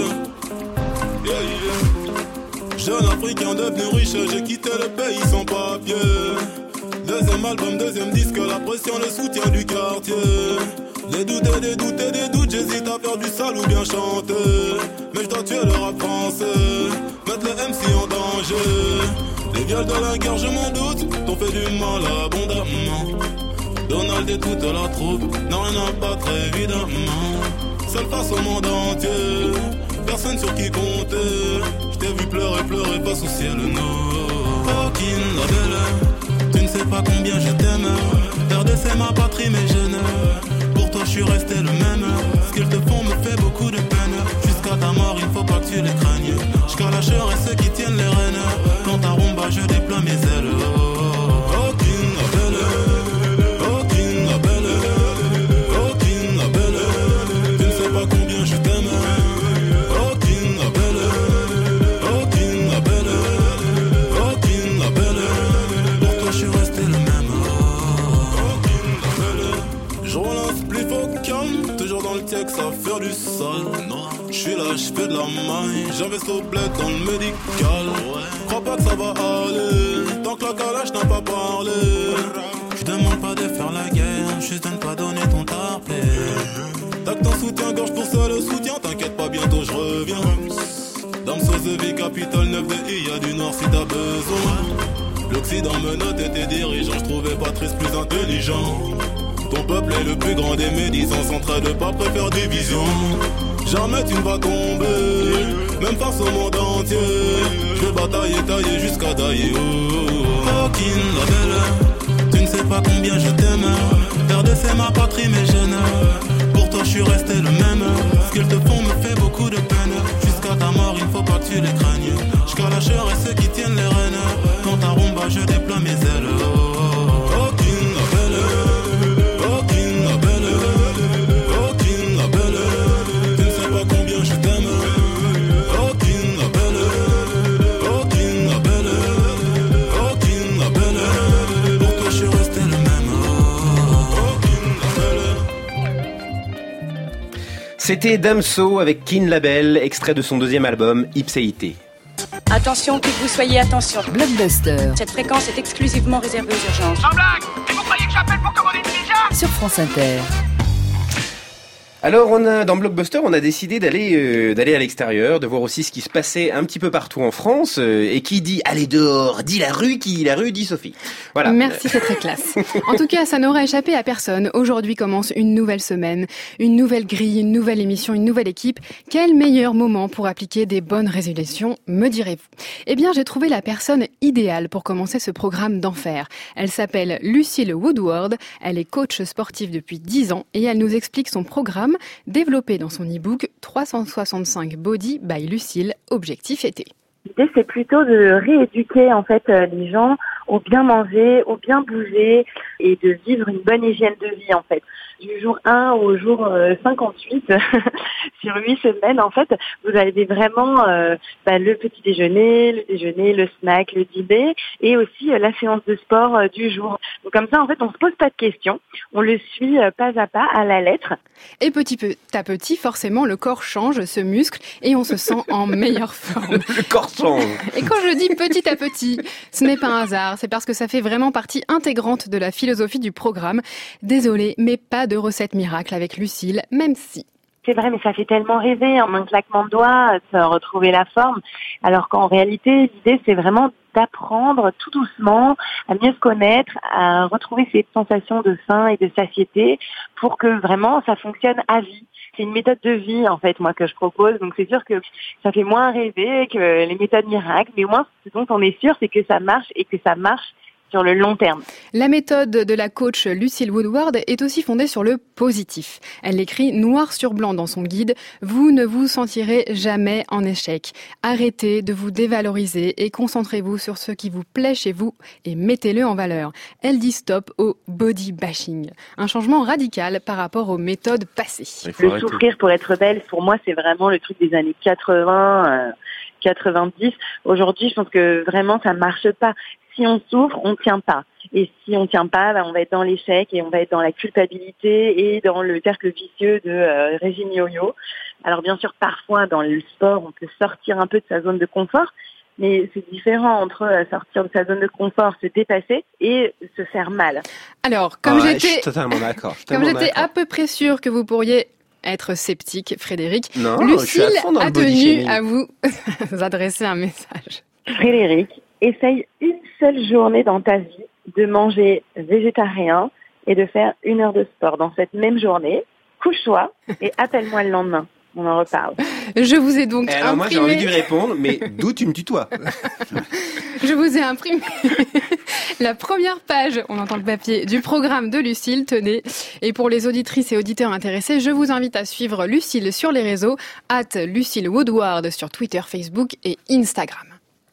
Jeune Africain devenu riche, j'ai quitté le pays sans papier. 2e album, 2e disque, la pression, le soutien du quartier. Des doutes, j'hésite à faire du sale ou bien chanter. Mais je dois tuer le rap français, mettre les MC en danger. Les viols de la guerre, je m'en doute, t'ont fait du mal abondamment. Donald et toute la troupe n'ont rien à battre évidemment. Seul face au monde entier, personne sur qui compter. Je t'ai vu pleurer face au ciel, non. Aucune la belle, tu ne sais pas combien je t'aime. RD c'est ma patrie mais je ne. Pour toi je suis resté le même. Ce qu'ils te font me fait beaucoup de peine. Jusqu'à ta mort il faut pas que tu les craignes. Jusqu'à la chair et ceux qui tiennent les rênes. Quand ta rumba je déploie mes ailes. Aucune la belle. Ça fait du sale, j'suis là, j'fais de la maille. J'investis au bled dans le médical. Crois pas que ça va aller, tant que la calage n'a pas parlé. J'demande demande pas de faire la guerre, juste de ne pas donner ton tarpé. Tac ton soutien-gorge pour ça le soutien, t'inquiète pas, bientôt je reviens. Dame sauce de vie, capitale 9 de I, y'a du nord si t'as besoin. L'Occident me notait tes dirigeants, je trouvais Patrice plus intelligent. Ton peuple est le plus grand des médisants, sans trait de pas préfère division. Jamais tu ne vas tomber, même face au monde entier. Je vais batailler, tailler jusqu'à dailler. Oh, Kin, la belle, tu ne sais pas combien je t'aime. RDC c'est ma patrie, mes jeunes. Pour toi je suis resté le même. Ce qu'ils te font me fait beaucoup de peine. Jusqu'à ta mort, il ne faut pas que tu les craignes. Jusqu'à la chair et ceux qui tiennent les rênes. Quand ta rumba, je déploie mes ailes. Oh, Kin, la belle. C'était Damso avec Kin Label, extrait de son deuxième album, Ipséité. Attention, que vous soyez attention. Blockbuster. Cette fréquence est exclusivement réservée aux urgences. Sans blague! Et vous croyez que j'appelle pour commander une pizza? Sur France Inter. Alors dans Blockbuster, on a décidé d'aller à l'extérieur, de voir aussi ce qui se passait un petit peu partout en France. Et qui dit allez dehors, dit la rue, qui dit la rue, dit Sophie. Voilà. Merci, c'est très classe. En tout cas, ça n'aura échappé à personne. Aujourd'hui commence une nouvelle semaine, une nouvelle grille, une nouvelle émission, une nouvelle équipe. Quel meilleur moment pour appliquer des bonnes résolutions, me direz-vous? Eh bien, j'ai trouvé la personne idéale pour commencer ce programme d'enfer. Elle s'appelle Lucille Woodward. Elle est coach sportive depuis 10 ans et elle nous explique son programme développé dans son e-book 365 Body by Lucille, objectif été. L'idée, c'est plutôt de rééduquer en fait les gens au bien manger, au bien bouger et de vivre une bonne hygiène de vie en fait. Du jour 1 au jour 58, sur 8 semaines en fait, vous avez vraiment le petit déjeuner, le snack, le dîner et aussi la séance de sport du jour. Donc comme ça en fait, on se pose pas de questions, on le suit pas à pas à la lettre. Et petit à petit, forcément, le corps change, se muscle et on se sent en meilleure forme. Le corps change. Et quand je dis petit à petit, ce n'est pas un hasard, c'est parce que ça fait vraiment partie intégrante de la philosophie du programme. Désolée, mais pas de recette miracle avec Lucille, même si... C'est vrai, mais ça fait tellement rêver, en un claquement de doigts, se retrouver la forme. Alors qu'en réalité, l'idée, c'est vraiment d'apprendre tout doucement à mieux se connaître, à retrouver ces sensations de faim et de satiété pour que vraiment ça fonctionne à vie. C'est une méthode de vie, en fait, moi, que je propose. Donc, c'est sûr que ça fait moins rêver que les méthodes miracles. Mais au moins, ce dont on est sûr, c'est que ça marche et que ça marche sur le long terme. La méthode de la coach Lucille Woodward est aussi fondée sur le positif. Elle l'écrit noir sur blanc dans son guide. Vous ne vous sentirez jamais en échec. Arrêtez de vous dévaloriser et concentrez-vous sur ce qui vous plaît chez vous et mettez-le en valeur. Elle dit stop au body bashing. Un changement radical par rapport aux méthodes passées. Le souffrir pour être belle, pour moi, c'est vraiment le truc des années 80, 90. Aujourd'hui, je pense que vraiment, ça marche pas. Si on souffre, on tient pas. Et si on tient pas, on va être dans l'échec et on va être dans la culpabilité et dans le cercle vicieux de régime yo-yo. Alors bien sûr, parfois dans le sport, on peut sortir un peu de sa zone de confort, mais c'est différent entre sortir de sa zone de confort, se dépasser et se faire mal. Alors, comme je suis totalement d'accord. J'étais à peu près sûre que vous pourriez être sceptique, Frédéric, non, Lucille a tenu à vous adresser un message. Frédéric, essaye une seule journée dans ta vie de manger végétarien et de faire 1 heure de sport dans cette même journée. Couche-toi et appelle-moi le lendemain. On en reparle. Je vous ai donc alors imprimé... moi j'ai envie de lui répondre, mais d'où tu me tutoies? Je vous ai imprimé la première page, on entend le papier, du programme de Lucille, tenez. Et pour les auditrices et auditeurs intéressés, je vous invite à suivre Lucille sur les réseaux, @Lucille Woodward sur Twitter, Facebook et Instagram.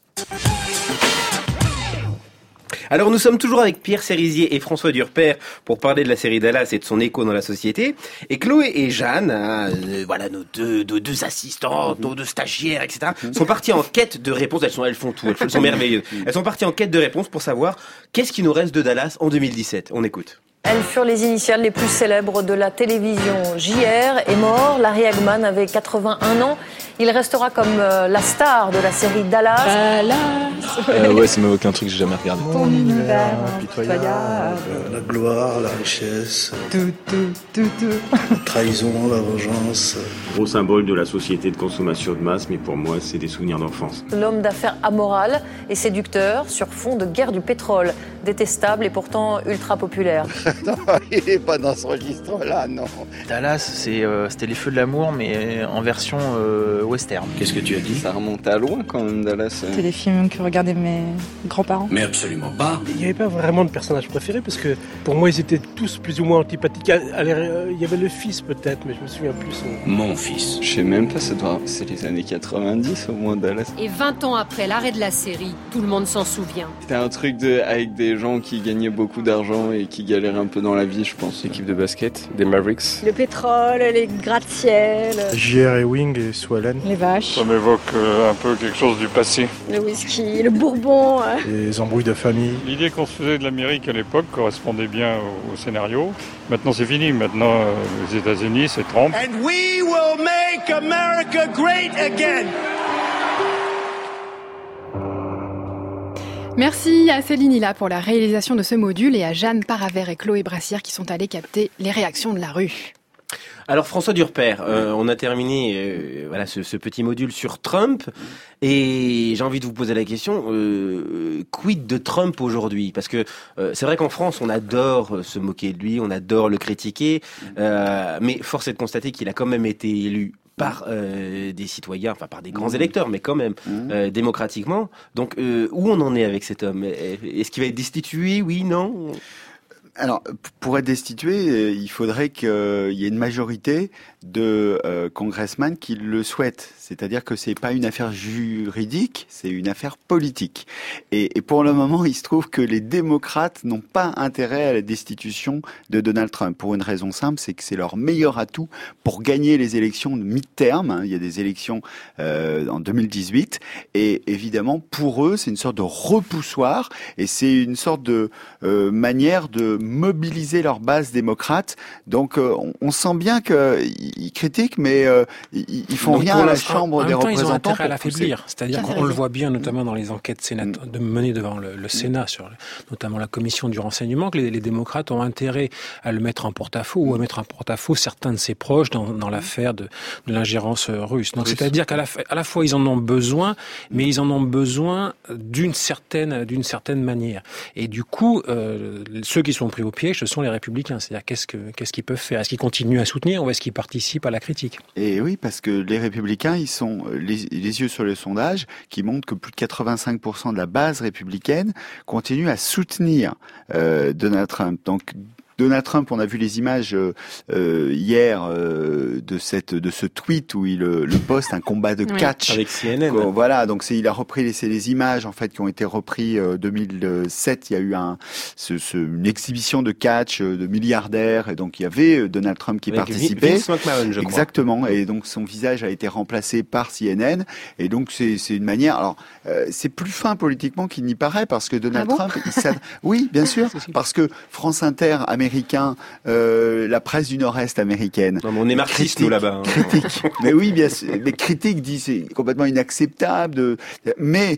Alors nous sommes toujours avec Pierre Cérisier et François Durper pour parler de la série Dallas et de son écho dans la société. Et Chloé et Jeanne, voilà nos deux assistantes, nos 2 stagiaires, etc., sont parties en quête de réponses. Elles font tout, elles sont merveilleuses. Elles sont parties en quête de réponses pour savoir qu'est-ce qui nous reste de Dallas en 2017. On écoute. Elles furent les initiales les plus célèbres de la télévision. JR est mort, Larry Hagman avait 81 ans. Il restera comme la star de la série Dallas. Ouais, ça m'évoque un truc que j'ai jamais regardé. Ton univers impitoyable. La gloire, la richesse. Tout. La trahison, la vengeance. Gros symbole de la société de consommation de masse, mais pour moi, c'est des souvenirs d'enfance. L'homme d'affaires amoral et séducteur sur fond de guerre du pétrole. Détestable et pourtant ultra populaire. Non, il n'est pas dans ce registre-là, non. Dallas, c'était les feux de l'amour, mais en version western. Qu'est-ce que tu as dit? Ça remonte à loin quand même, Dallas. C'était des films que regardaient mes grands-parents. Mais absolument pas. Il n'y avait pas vraiment de personnage préféré parce que pour moi ils étaient tous plus ou moins antipathiques. Il y avait le fils peut-être, mais je me souviens plus. Mon fils. Je sais même pas, c'est les années 90 au moins, Dallas. Et 20 ans après l'arrêt de la série, tout le monde s'en souvient. C'était un truc avec des gens qui gagnaient beaucoup d'argent et qui galéraient un peu dans la vie, je pense. L'équipe de basket, des Mavericks. Le pétrole, les gratte-ciel. JR Ewing et Sue Allen. Les vaches. Ça m'évoque un peu quelque chose du passé. Le whisky, le bourbon. Les embrouilles de famille. L'idée qu'on se faisait de l'Amérique à l'époque correspondait bien au scénario. Maintenant c'est fini, maintenant les États-Unis c'est Trump. And we will make America great again. Merci à Céline Hilla pour la réalisation de ce module et à Jeanne Paravert et Chloé Brassière qui sont allées capter les réactions de la rue. Alors François Durper, on a terminé ce petit module sur Trump et j'ai envie de vous poser la question, quid de Trump aujourd'hui? Parce que c'est vrai qu'en France on adore se moquer de lui, on adore le critiquer, mais force est de constater qu'il a quand même été élu par des citoyens, enfin par des grands électeurs, mais quand même démocratiquement. Donc où on en est avec cet homme? Est-ce qu'il va être destitué? Oui, non? Alors, pour être destitué, il faudrait qu'il y ait une majorité de congressmen qui le souhaitent. C'est-à-dire que c'est pas une affaire juridique, c'est une affaire politique. Et pour le moment, il se trouve que les démocrates n'ont pas intérêt à la destitution de Donald Trump. Pour une raison simple, c'est que c'est leur meilleur atout pour gagner les élections de mi-terme. Il y a des élections en 2018. Et évidemment, pour eux, c'est une sorte de repoussoir. Et c'est une sorte de manière de mobiliser leur base démocrate. Donc, on sent bien qu'ils critiquent, mais ils font rien à la Chambre des représentants. Ils ont intérêt à l'affaiblir. C'est-à-dire qu'on le voit bien, notamment dans les enquêtes menées devant le Sénat, sur notamment la commission du renseignement, que les démocrates ont intérêt à le mettre en porte-à-faux ou à mettre en porte-à-faux certains de ses proches dans l'affaire de l'ingérence russe. Donc, c'est-à-dire qu'à la fois, ils en ont besoin, mais ils en ont besoin d'une certaine manière. Et du coup, ceux qui sont pris au piège, ce sont les républicains. C'est-à-dire qu'est-ce qu'ils peuvent faire? Est-ce qu'ils continuent à soutenir ou est-ce qu'ils participent à la critique? Et oui, parce que les républicains, ils sont les yeux sur le sondage qui montre que plus de 85% de la base républicaine continue à soutenir Donald Trump. Donc Donald Trump, on a vu les images hier de ce tweet où il poste un combat de catch avec CNN. Voilà, donc il a repris les images en fait qui ont été repris 2007. Il y a eu une exhibition de catch de milliardaires et donc il y avait Donald Trump qui avec participait. Vince McMahon, je crois. Exactement. Et donc son visage a été remplacé par CNN. Et donc c'est une manière. Alors c'est plus fin politiquement qu'il n'y paraît parce que Donald Trump, oui, bien sûr, parce que France Inter américain, la presse du Nord-Est américaine. Non, mais on est marxiste, nous, là-bas. Critique. Mais oui, bien sûr. Les critiques disent c'est complètement inacceptable. Mais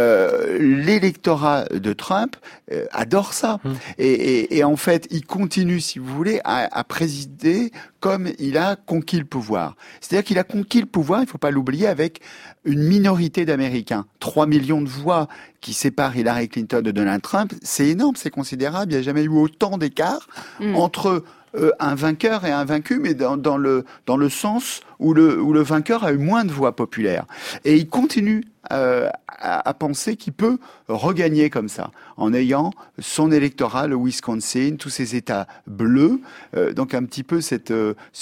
l'électorat de Trump adore ça. Et en fait, il continue, si vous voulez, à présider comme il a conquis le pouvoir. C'est-à-dire qu'il a conquis le pouvoir, il ne faut pas l'oublier, avec une minorité d'Américains. 3 millions de voix qui séparent Hillary Clinton de Donald Trump, c'est énorme, c'est considérable. Il n'y a jamais eu autant d'écart entre un vainqueur et un vaincu, mais dans le sens où le vainqueur a eu moins de voix populaires. Et il continue à penser qu'il peut regagner comme ça, en ayant son électorat, le Wisconsin, tous ces États bleus. Donc un petit peu c'est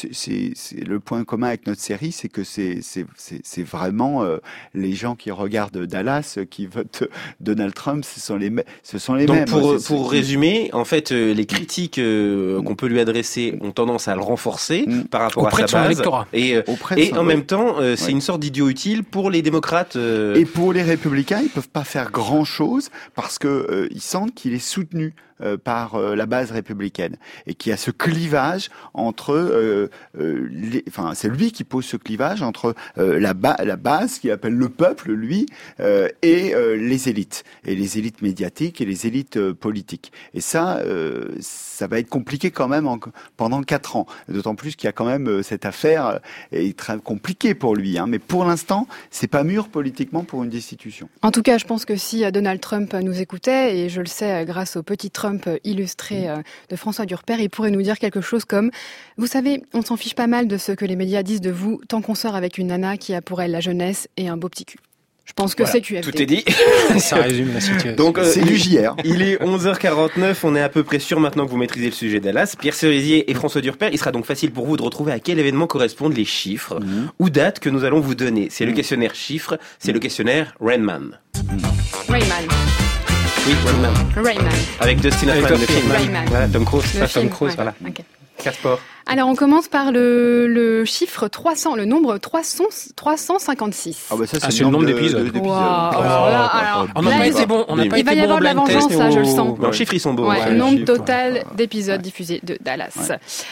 le point commun avec notre série, c'est que c'est vraiment les gens qui regardent Dallas, qui votent Donald Trump, ce sont les mêmes. Donc pour résumer, en fait, les critiques qu'on peut lui adresser ont tendance à le renforcer par rapport à sa base. Et en même temps, c'est une sorte d'idiot utile pour les démocrates. Et pour les républicains, ils peuvent pas faire grand-chose parce que ils sentent qu'il est soutenu par la base républicaine et qui a ce clivage entre, c'est lui qui pose ce clivage entre la base qui appelle le peuple, lui, et les élites médiatiques et les élites politiques. Et ça va être compliqué quand même pendant 4 ans. D'autant plus qu'il y a quand même cette affaire est très compliquée pour lui. Mais pour l'instant, c'est pas mûr politiquement pour une destitution. En tout cas, je pense que si Donald Trump nous écoutait, et je le sais grâce au petit Trump illustré de François Durper, il pourrait nous dire quelque chose comme « Vous savez, on s'en fiche pas mal de ce que les médias disent de vous tant qu'on sort avec une nana qui a pour elle la jeunesse et un beau petit cul. » Je pense que c'est QFD. Tout est dit. Ça résume la situation. Donc, c'est du JR. Il est 11h49, on est à peu près sûr maintenant que vous maîtrisez le sujet Dallas. Pierre Cerisier et François Durper, il sera donc facile pour vous de retrouver à quel événement correspondent les chiffres ou dates que nous allons vous donner. C'est le questionnaire chiffres, c'est le questionnaire Rainman. Rayman. Oui, Rayman. Avec Dustin Hoffman, le film. Rayman. Voilà, Tom Cruise. Tom Cruise, voilà. Okay. Casport. Alors, on commence par le chiffre 300, le nombre 356. Ah bah ça, c'est le nombre d'épisodes. Wow. C'est bon, on n'a pas il va y avoir de la vengeance, ça, je le sens. Les chiffres, ils sont beaux. Le nombre total d'épisodes diffusés de Dallas.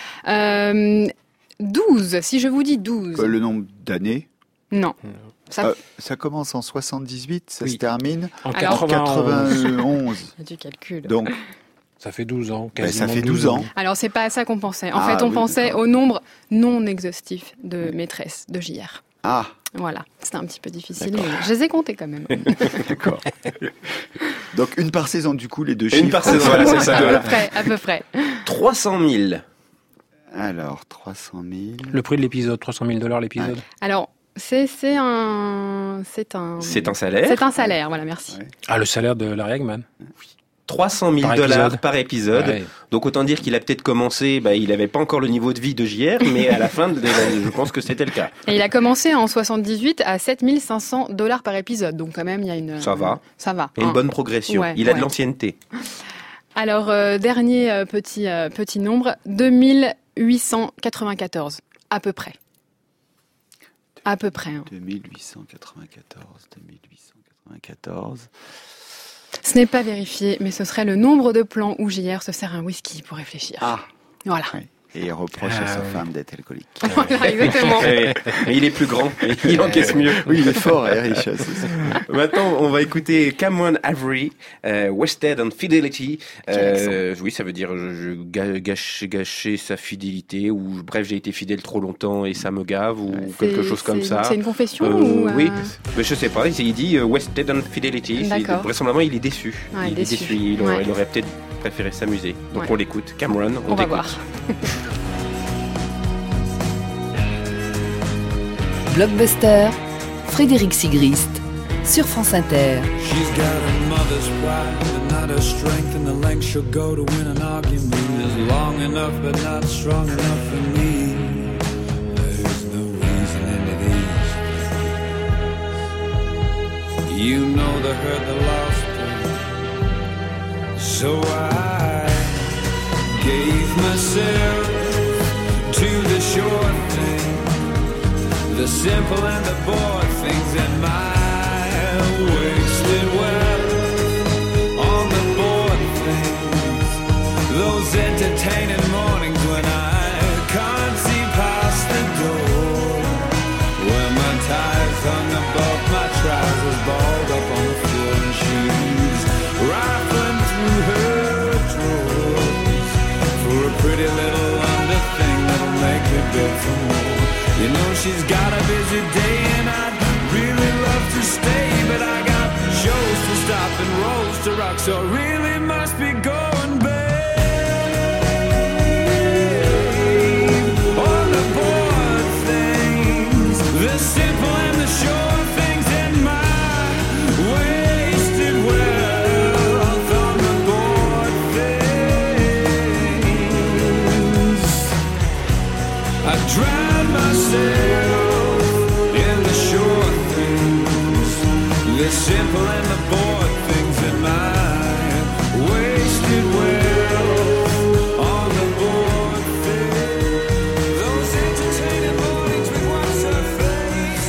12, si je vous dis 12. Le nombre d'années? Non. Ça commence en 78, ça se termine en 91. Du calcul. Donc, ça fait 12 ans. Ça fait 12 ans. Alors, c'est pas à ça qu'on pensait. En fait, on pensait au nombre non exhaustif de maîtresses de JR. Ah. Voilà. C'était un petit peu difficile, mais je les ai comptés quand même. D'accord. Donc, une par saison, du coup, les deux chiffres. Une par saison, voilà, c'est ça. À peu près. 300 000. Alors, 300 000. Le prix de l'épisode, $300,000 l'épisode. Alors, c'est un salaire. C'est un salaire, voilà, merci. Ouais. Ah, le salaire de Larry Hagman. Oui. $300,000 par épisode. Ouais. Donc autant dire qu'il a peut-être commencé, il n'avait pas encore le niveau de vie de JR, mais à la fin, je pense que c'était le cas. Et il a commencé en 78 à $7,500 par épisode. Donc quand même, il y a une... Ça va. Il y a une bonne progression. Ouais, il a de l'ancienneté. Alors, dernier petit nombre, 2894, à peu près. À peu près. 2894. Ce n'est pas vérifié, mais ce serait le nombre de plans où JR se sert un whisky pour réfléchir. Ah. Voilà. Oui. Et il reproche à sa femme d'être alcoolique. Voilà, exactement. Mais il est plus grand, il encaisse mieux. Oui, il est fort et riche. Maintenant, on va écouter Cameron Avery, Wasted on Fidelity. Oui, ça veut dire gâcher sa fidélité, ou bref, j'ai été fidèle trop longtemps et ça me gave, ou quelque chose comme ça. C'est une confession ou Oui, mais je sais pas, il dit Wasted on Fidelity. Vraisemblablement, il est déçu. Ah, il est déçu. Il aurait peut-être préféré s'amuser. Donc on l'écoute. Cameron, on va voir. Blockbuster, Frédéric Sigrist, sur France Inter. She's got a mother's pride, but not her strength and the length she'll go to win an argument. Is long enough, but not strong enough for me. There's no reason into these. You know the hurt, the loss, so I gave myself to the short thing. The simple and the bored things in my wasted wealth on the bored things. Those entertaining mornings when I can't see past the door, when my ties hung above my trousers, balled up on the floor, and shoes rifling through her drawers for a pretty little under thing that'll make me beg for more. You know she's got a busy day and I'd really love to stay, but I got shows to stop and rolls to rock, so I really must be going, babe. On the bored things, the simple and the short things in my wasted wealth. On the bored things, I drown myself in the short things, the simple and the bored things in my wasted wealth. On the bored things, those entertaining mornings with what's her face.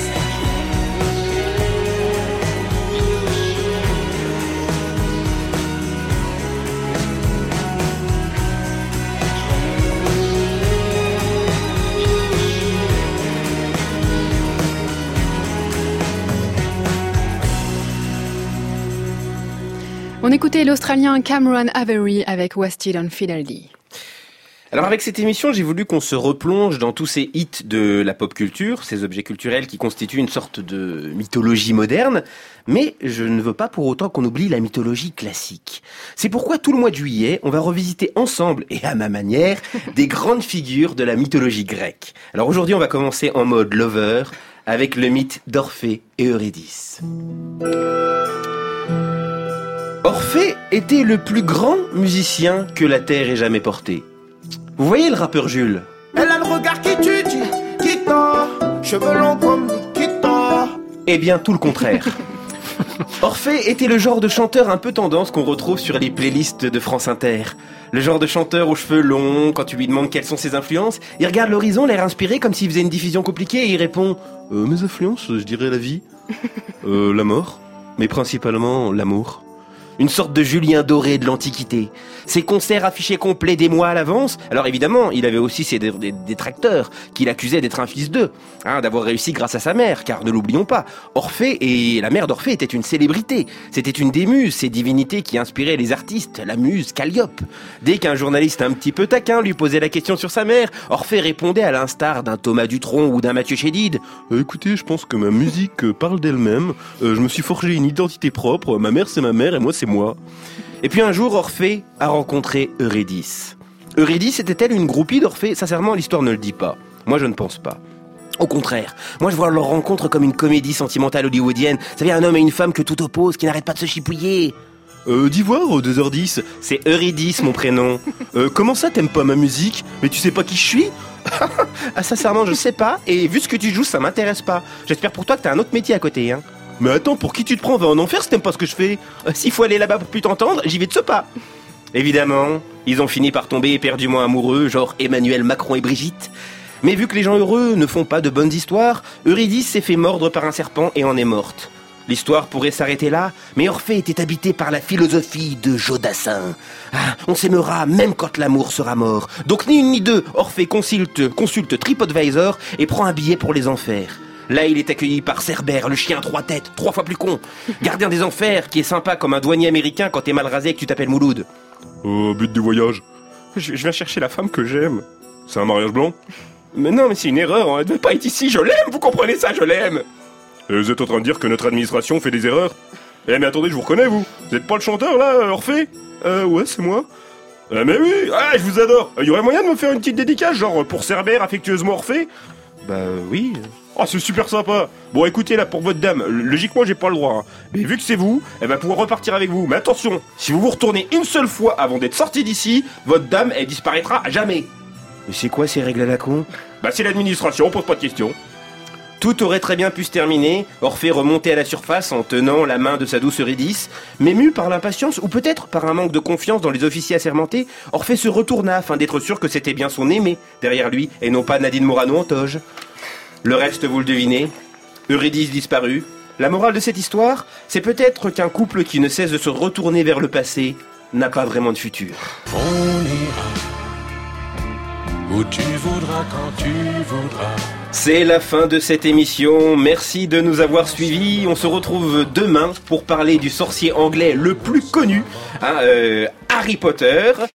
On écoutait l'Australien Cameron Avery avec Wasted on Fidelity. Alors avec cette émission, j'ai voulu qu'on se replonge dans tous ces hits de la pop culture, ces objets culturels qui constituent une sorte de mythologie moderne, mais je ne veux pas pour autant qu'on oublie la mythologie classique. C'est pourquoi tout le mois de juillet, on va revisiter ensemble, et à ma manière, des grandes figures de la mythologie grecque. Alors aujourd'hui, on va commencer en mode lover, avec le mythe d'Orphée et Eurydice. Orphée était le plus grand musicien que la Terre ait jamais porté. Vous voyez le rappeur Jules ? Elle a le regard qui tue, qui tord, cheveux longs comme Nikita. Eh bien, tout le contraire. Orphée était le genre de chanteur un peu tendance qu'on retrouve sur les playlists de France Inter. Le genre de chanteur aux cheveux longs, quand tu lui demandes quelles sont ses influences, il regarde l'horizon, l'air inspiré comme s'il faisait une diffusion compliquée et il répond « Mes influences, je dirais la vie, la mort, mais principalement l'amour. » Une sorte de Julien Doré de l'Antiquité. Ses concerts affichés complets des mois à l'avance. Alors évidemment, il avait aussi ses détracteurs, qui l'accusaient d'être un fils d'eux, d'avoir réussi grâce à sa mère, car ne l'oublions pas, Orphée et la mère d'Orphée était une célébrité. C'était une des muses, ces divinités qui inspiraient les artistes, la muse Calliope. Dès qu'un journaliste un petit peu taquin lui posait la question sur sa mère, Orphée répondait à l'instar d'un Thomas Dutronc ou d'un Mathieu Chédid. Écoutez, je pense que ma musique parle d'elle-même. Je me suis forgé une identité propre. Ma mère, c'est ma mère et moi, c'est moi. Et puis un jour, Orphée a rencontré Eurydice. Eurydice était-elle une groupie d'Orphée ? Sincèrement, l'histoire ne le dit pas. Moi, je ne pense pas. Au contraire, moi je vois leur rencontre comme une comédie sentimentale hollywoodienne. Vous savez, un homme et une femme que tout oppose, qui n'arrêtent pas de se chipouiller. D'ivoire, 2h10. C'est Eurydice, mon prénom. Comment ça, t'aimes pas ma musique ? Mais tu sais pas qui je suis ? Ah, sincèrement, je sais pas. Et vu ce que tu joues, ça m'intéresse pas. J'espère pour toi que t'as un autre métier à côté, hein. Mais attends, pour qui tu te prends ? Va en enfer si t'aimes pas ce que je fais. S'il faut aller là-bas pour plus t'entendre, j'y vais de ce pas. Évidemment, ils ont fini par tomber éperdument amoureux, genre Emmanuel Macron et Brigitte. Mais vu que les gens heureux ne font pas de bonnes histoires, Eurydice s'est fait mordre par un serpent et en est morte. L'histoire pourrait s'arrêter là, mais Orphée était habité par la philosophie de Jodassin. On s'aimera même quand l'amour sera mort. Donc ni une ni deux, Orphée consulte TripAdvisor et prend un billet pour les enfers. Là, il est accueilli par Cerbère, le chien à 3 têtes, 3 fois plus con. Gardien des enfers, qui est sympa comme un douanier américain quand t'es mal rasé et que tu t'appelles Mouloud. But du voyage. Je viens chercher la femme que j'aime. C'est un mariage blanc ? Mais non, mais c'est une erreur, elle ne devait pas être ici, je l'aime, vous comprenez ça, je l'aime. Et vous êtes en train de dire que notre administration fait des erreurs ? Eh mais attendez, je vous reconnais, vous. Vous êtes pas le chanteur, là, Orphée ? Ouais, c'est moi. Mais oui, je vous adore. Il y aurait moyen de me faire une petite dédicace, genre pour Cerbère, affectueusement Orphée ? Bah oui. Oh, c'est super sympa. Bon, écoutez, là, pour votre dame, logiquement, j'ai pas le droit. Mais vu que c'est vous, elle va pouvoir repartir avec vous. Mais attention, si vous vous retournez une seule fois avant d'être sorti d'ici, votre dame, elle disparaîtra à jamais. Mais c'est quoi ces règles à la con ? Bah, c'est l'administration, on pose pas de questions. Tout aurait très bien pu se terminer, Orphée remontait à la surface en tenant la main de sa douce Eurydice, mais mu par l'impatience, ou peut-être par un manque de confiance dans les officiers assermentés, Orphée se retourna afin d'être sûr que c'était bien son aimée derrière lui, et non pas Nadine Morano en toge. Le reste, vous le devinez, Eurydice disparut. La morale de cette histoire, c'est peut-être qu'un couple qui ne cesse de se retourner vers le passé n'a pas vraiment de futur. On ira où tu voudras, quand tu voudras. C'est la fin de cette émission, merci de nous avoir suivis. On se retrouve demain pour parler du sorcier anglais le plus connu, Harry Potter.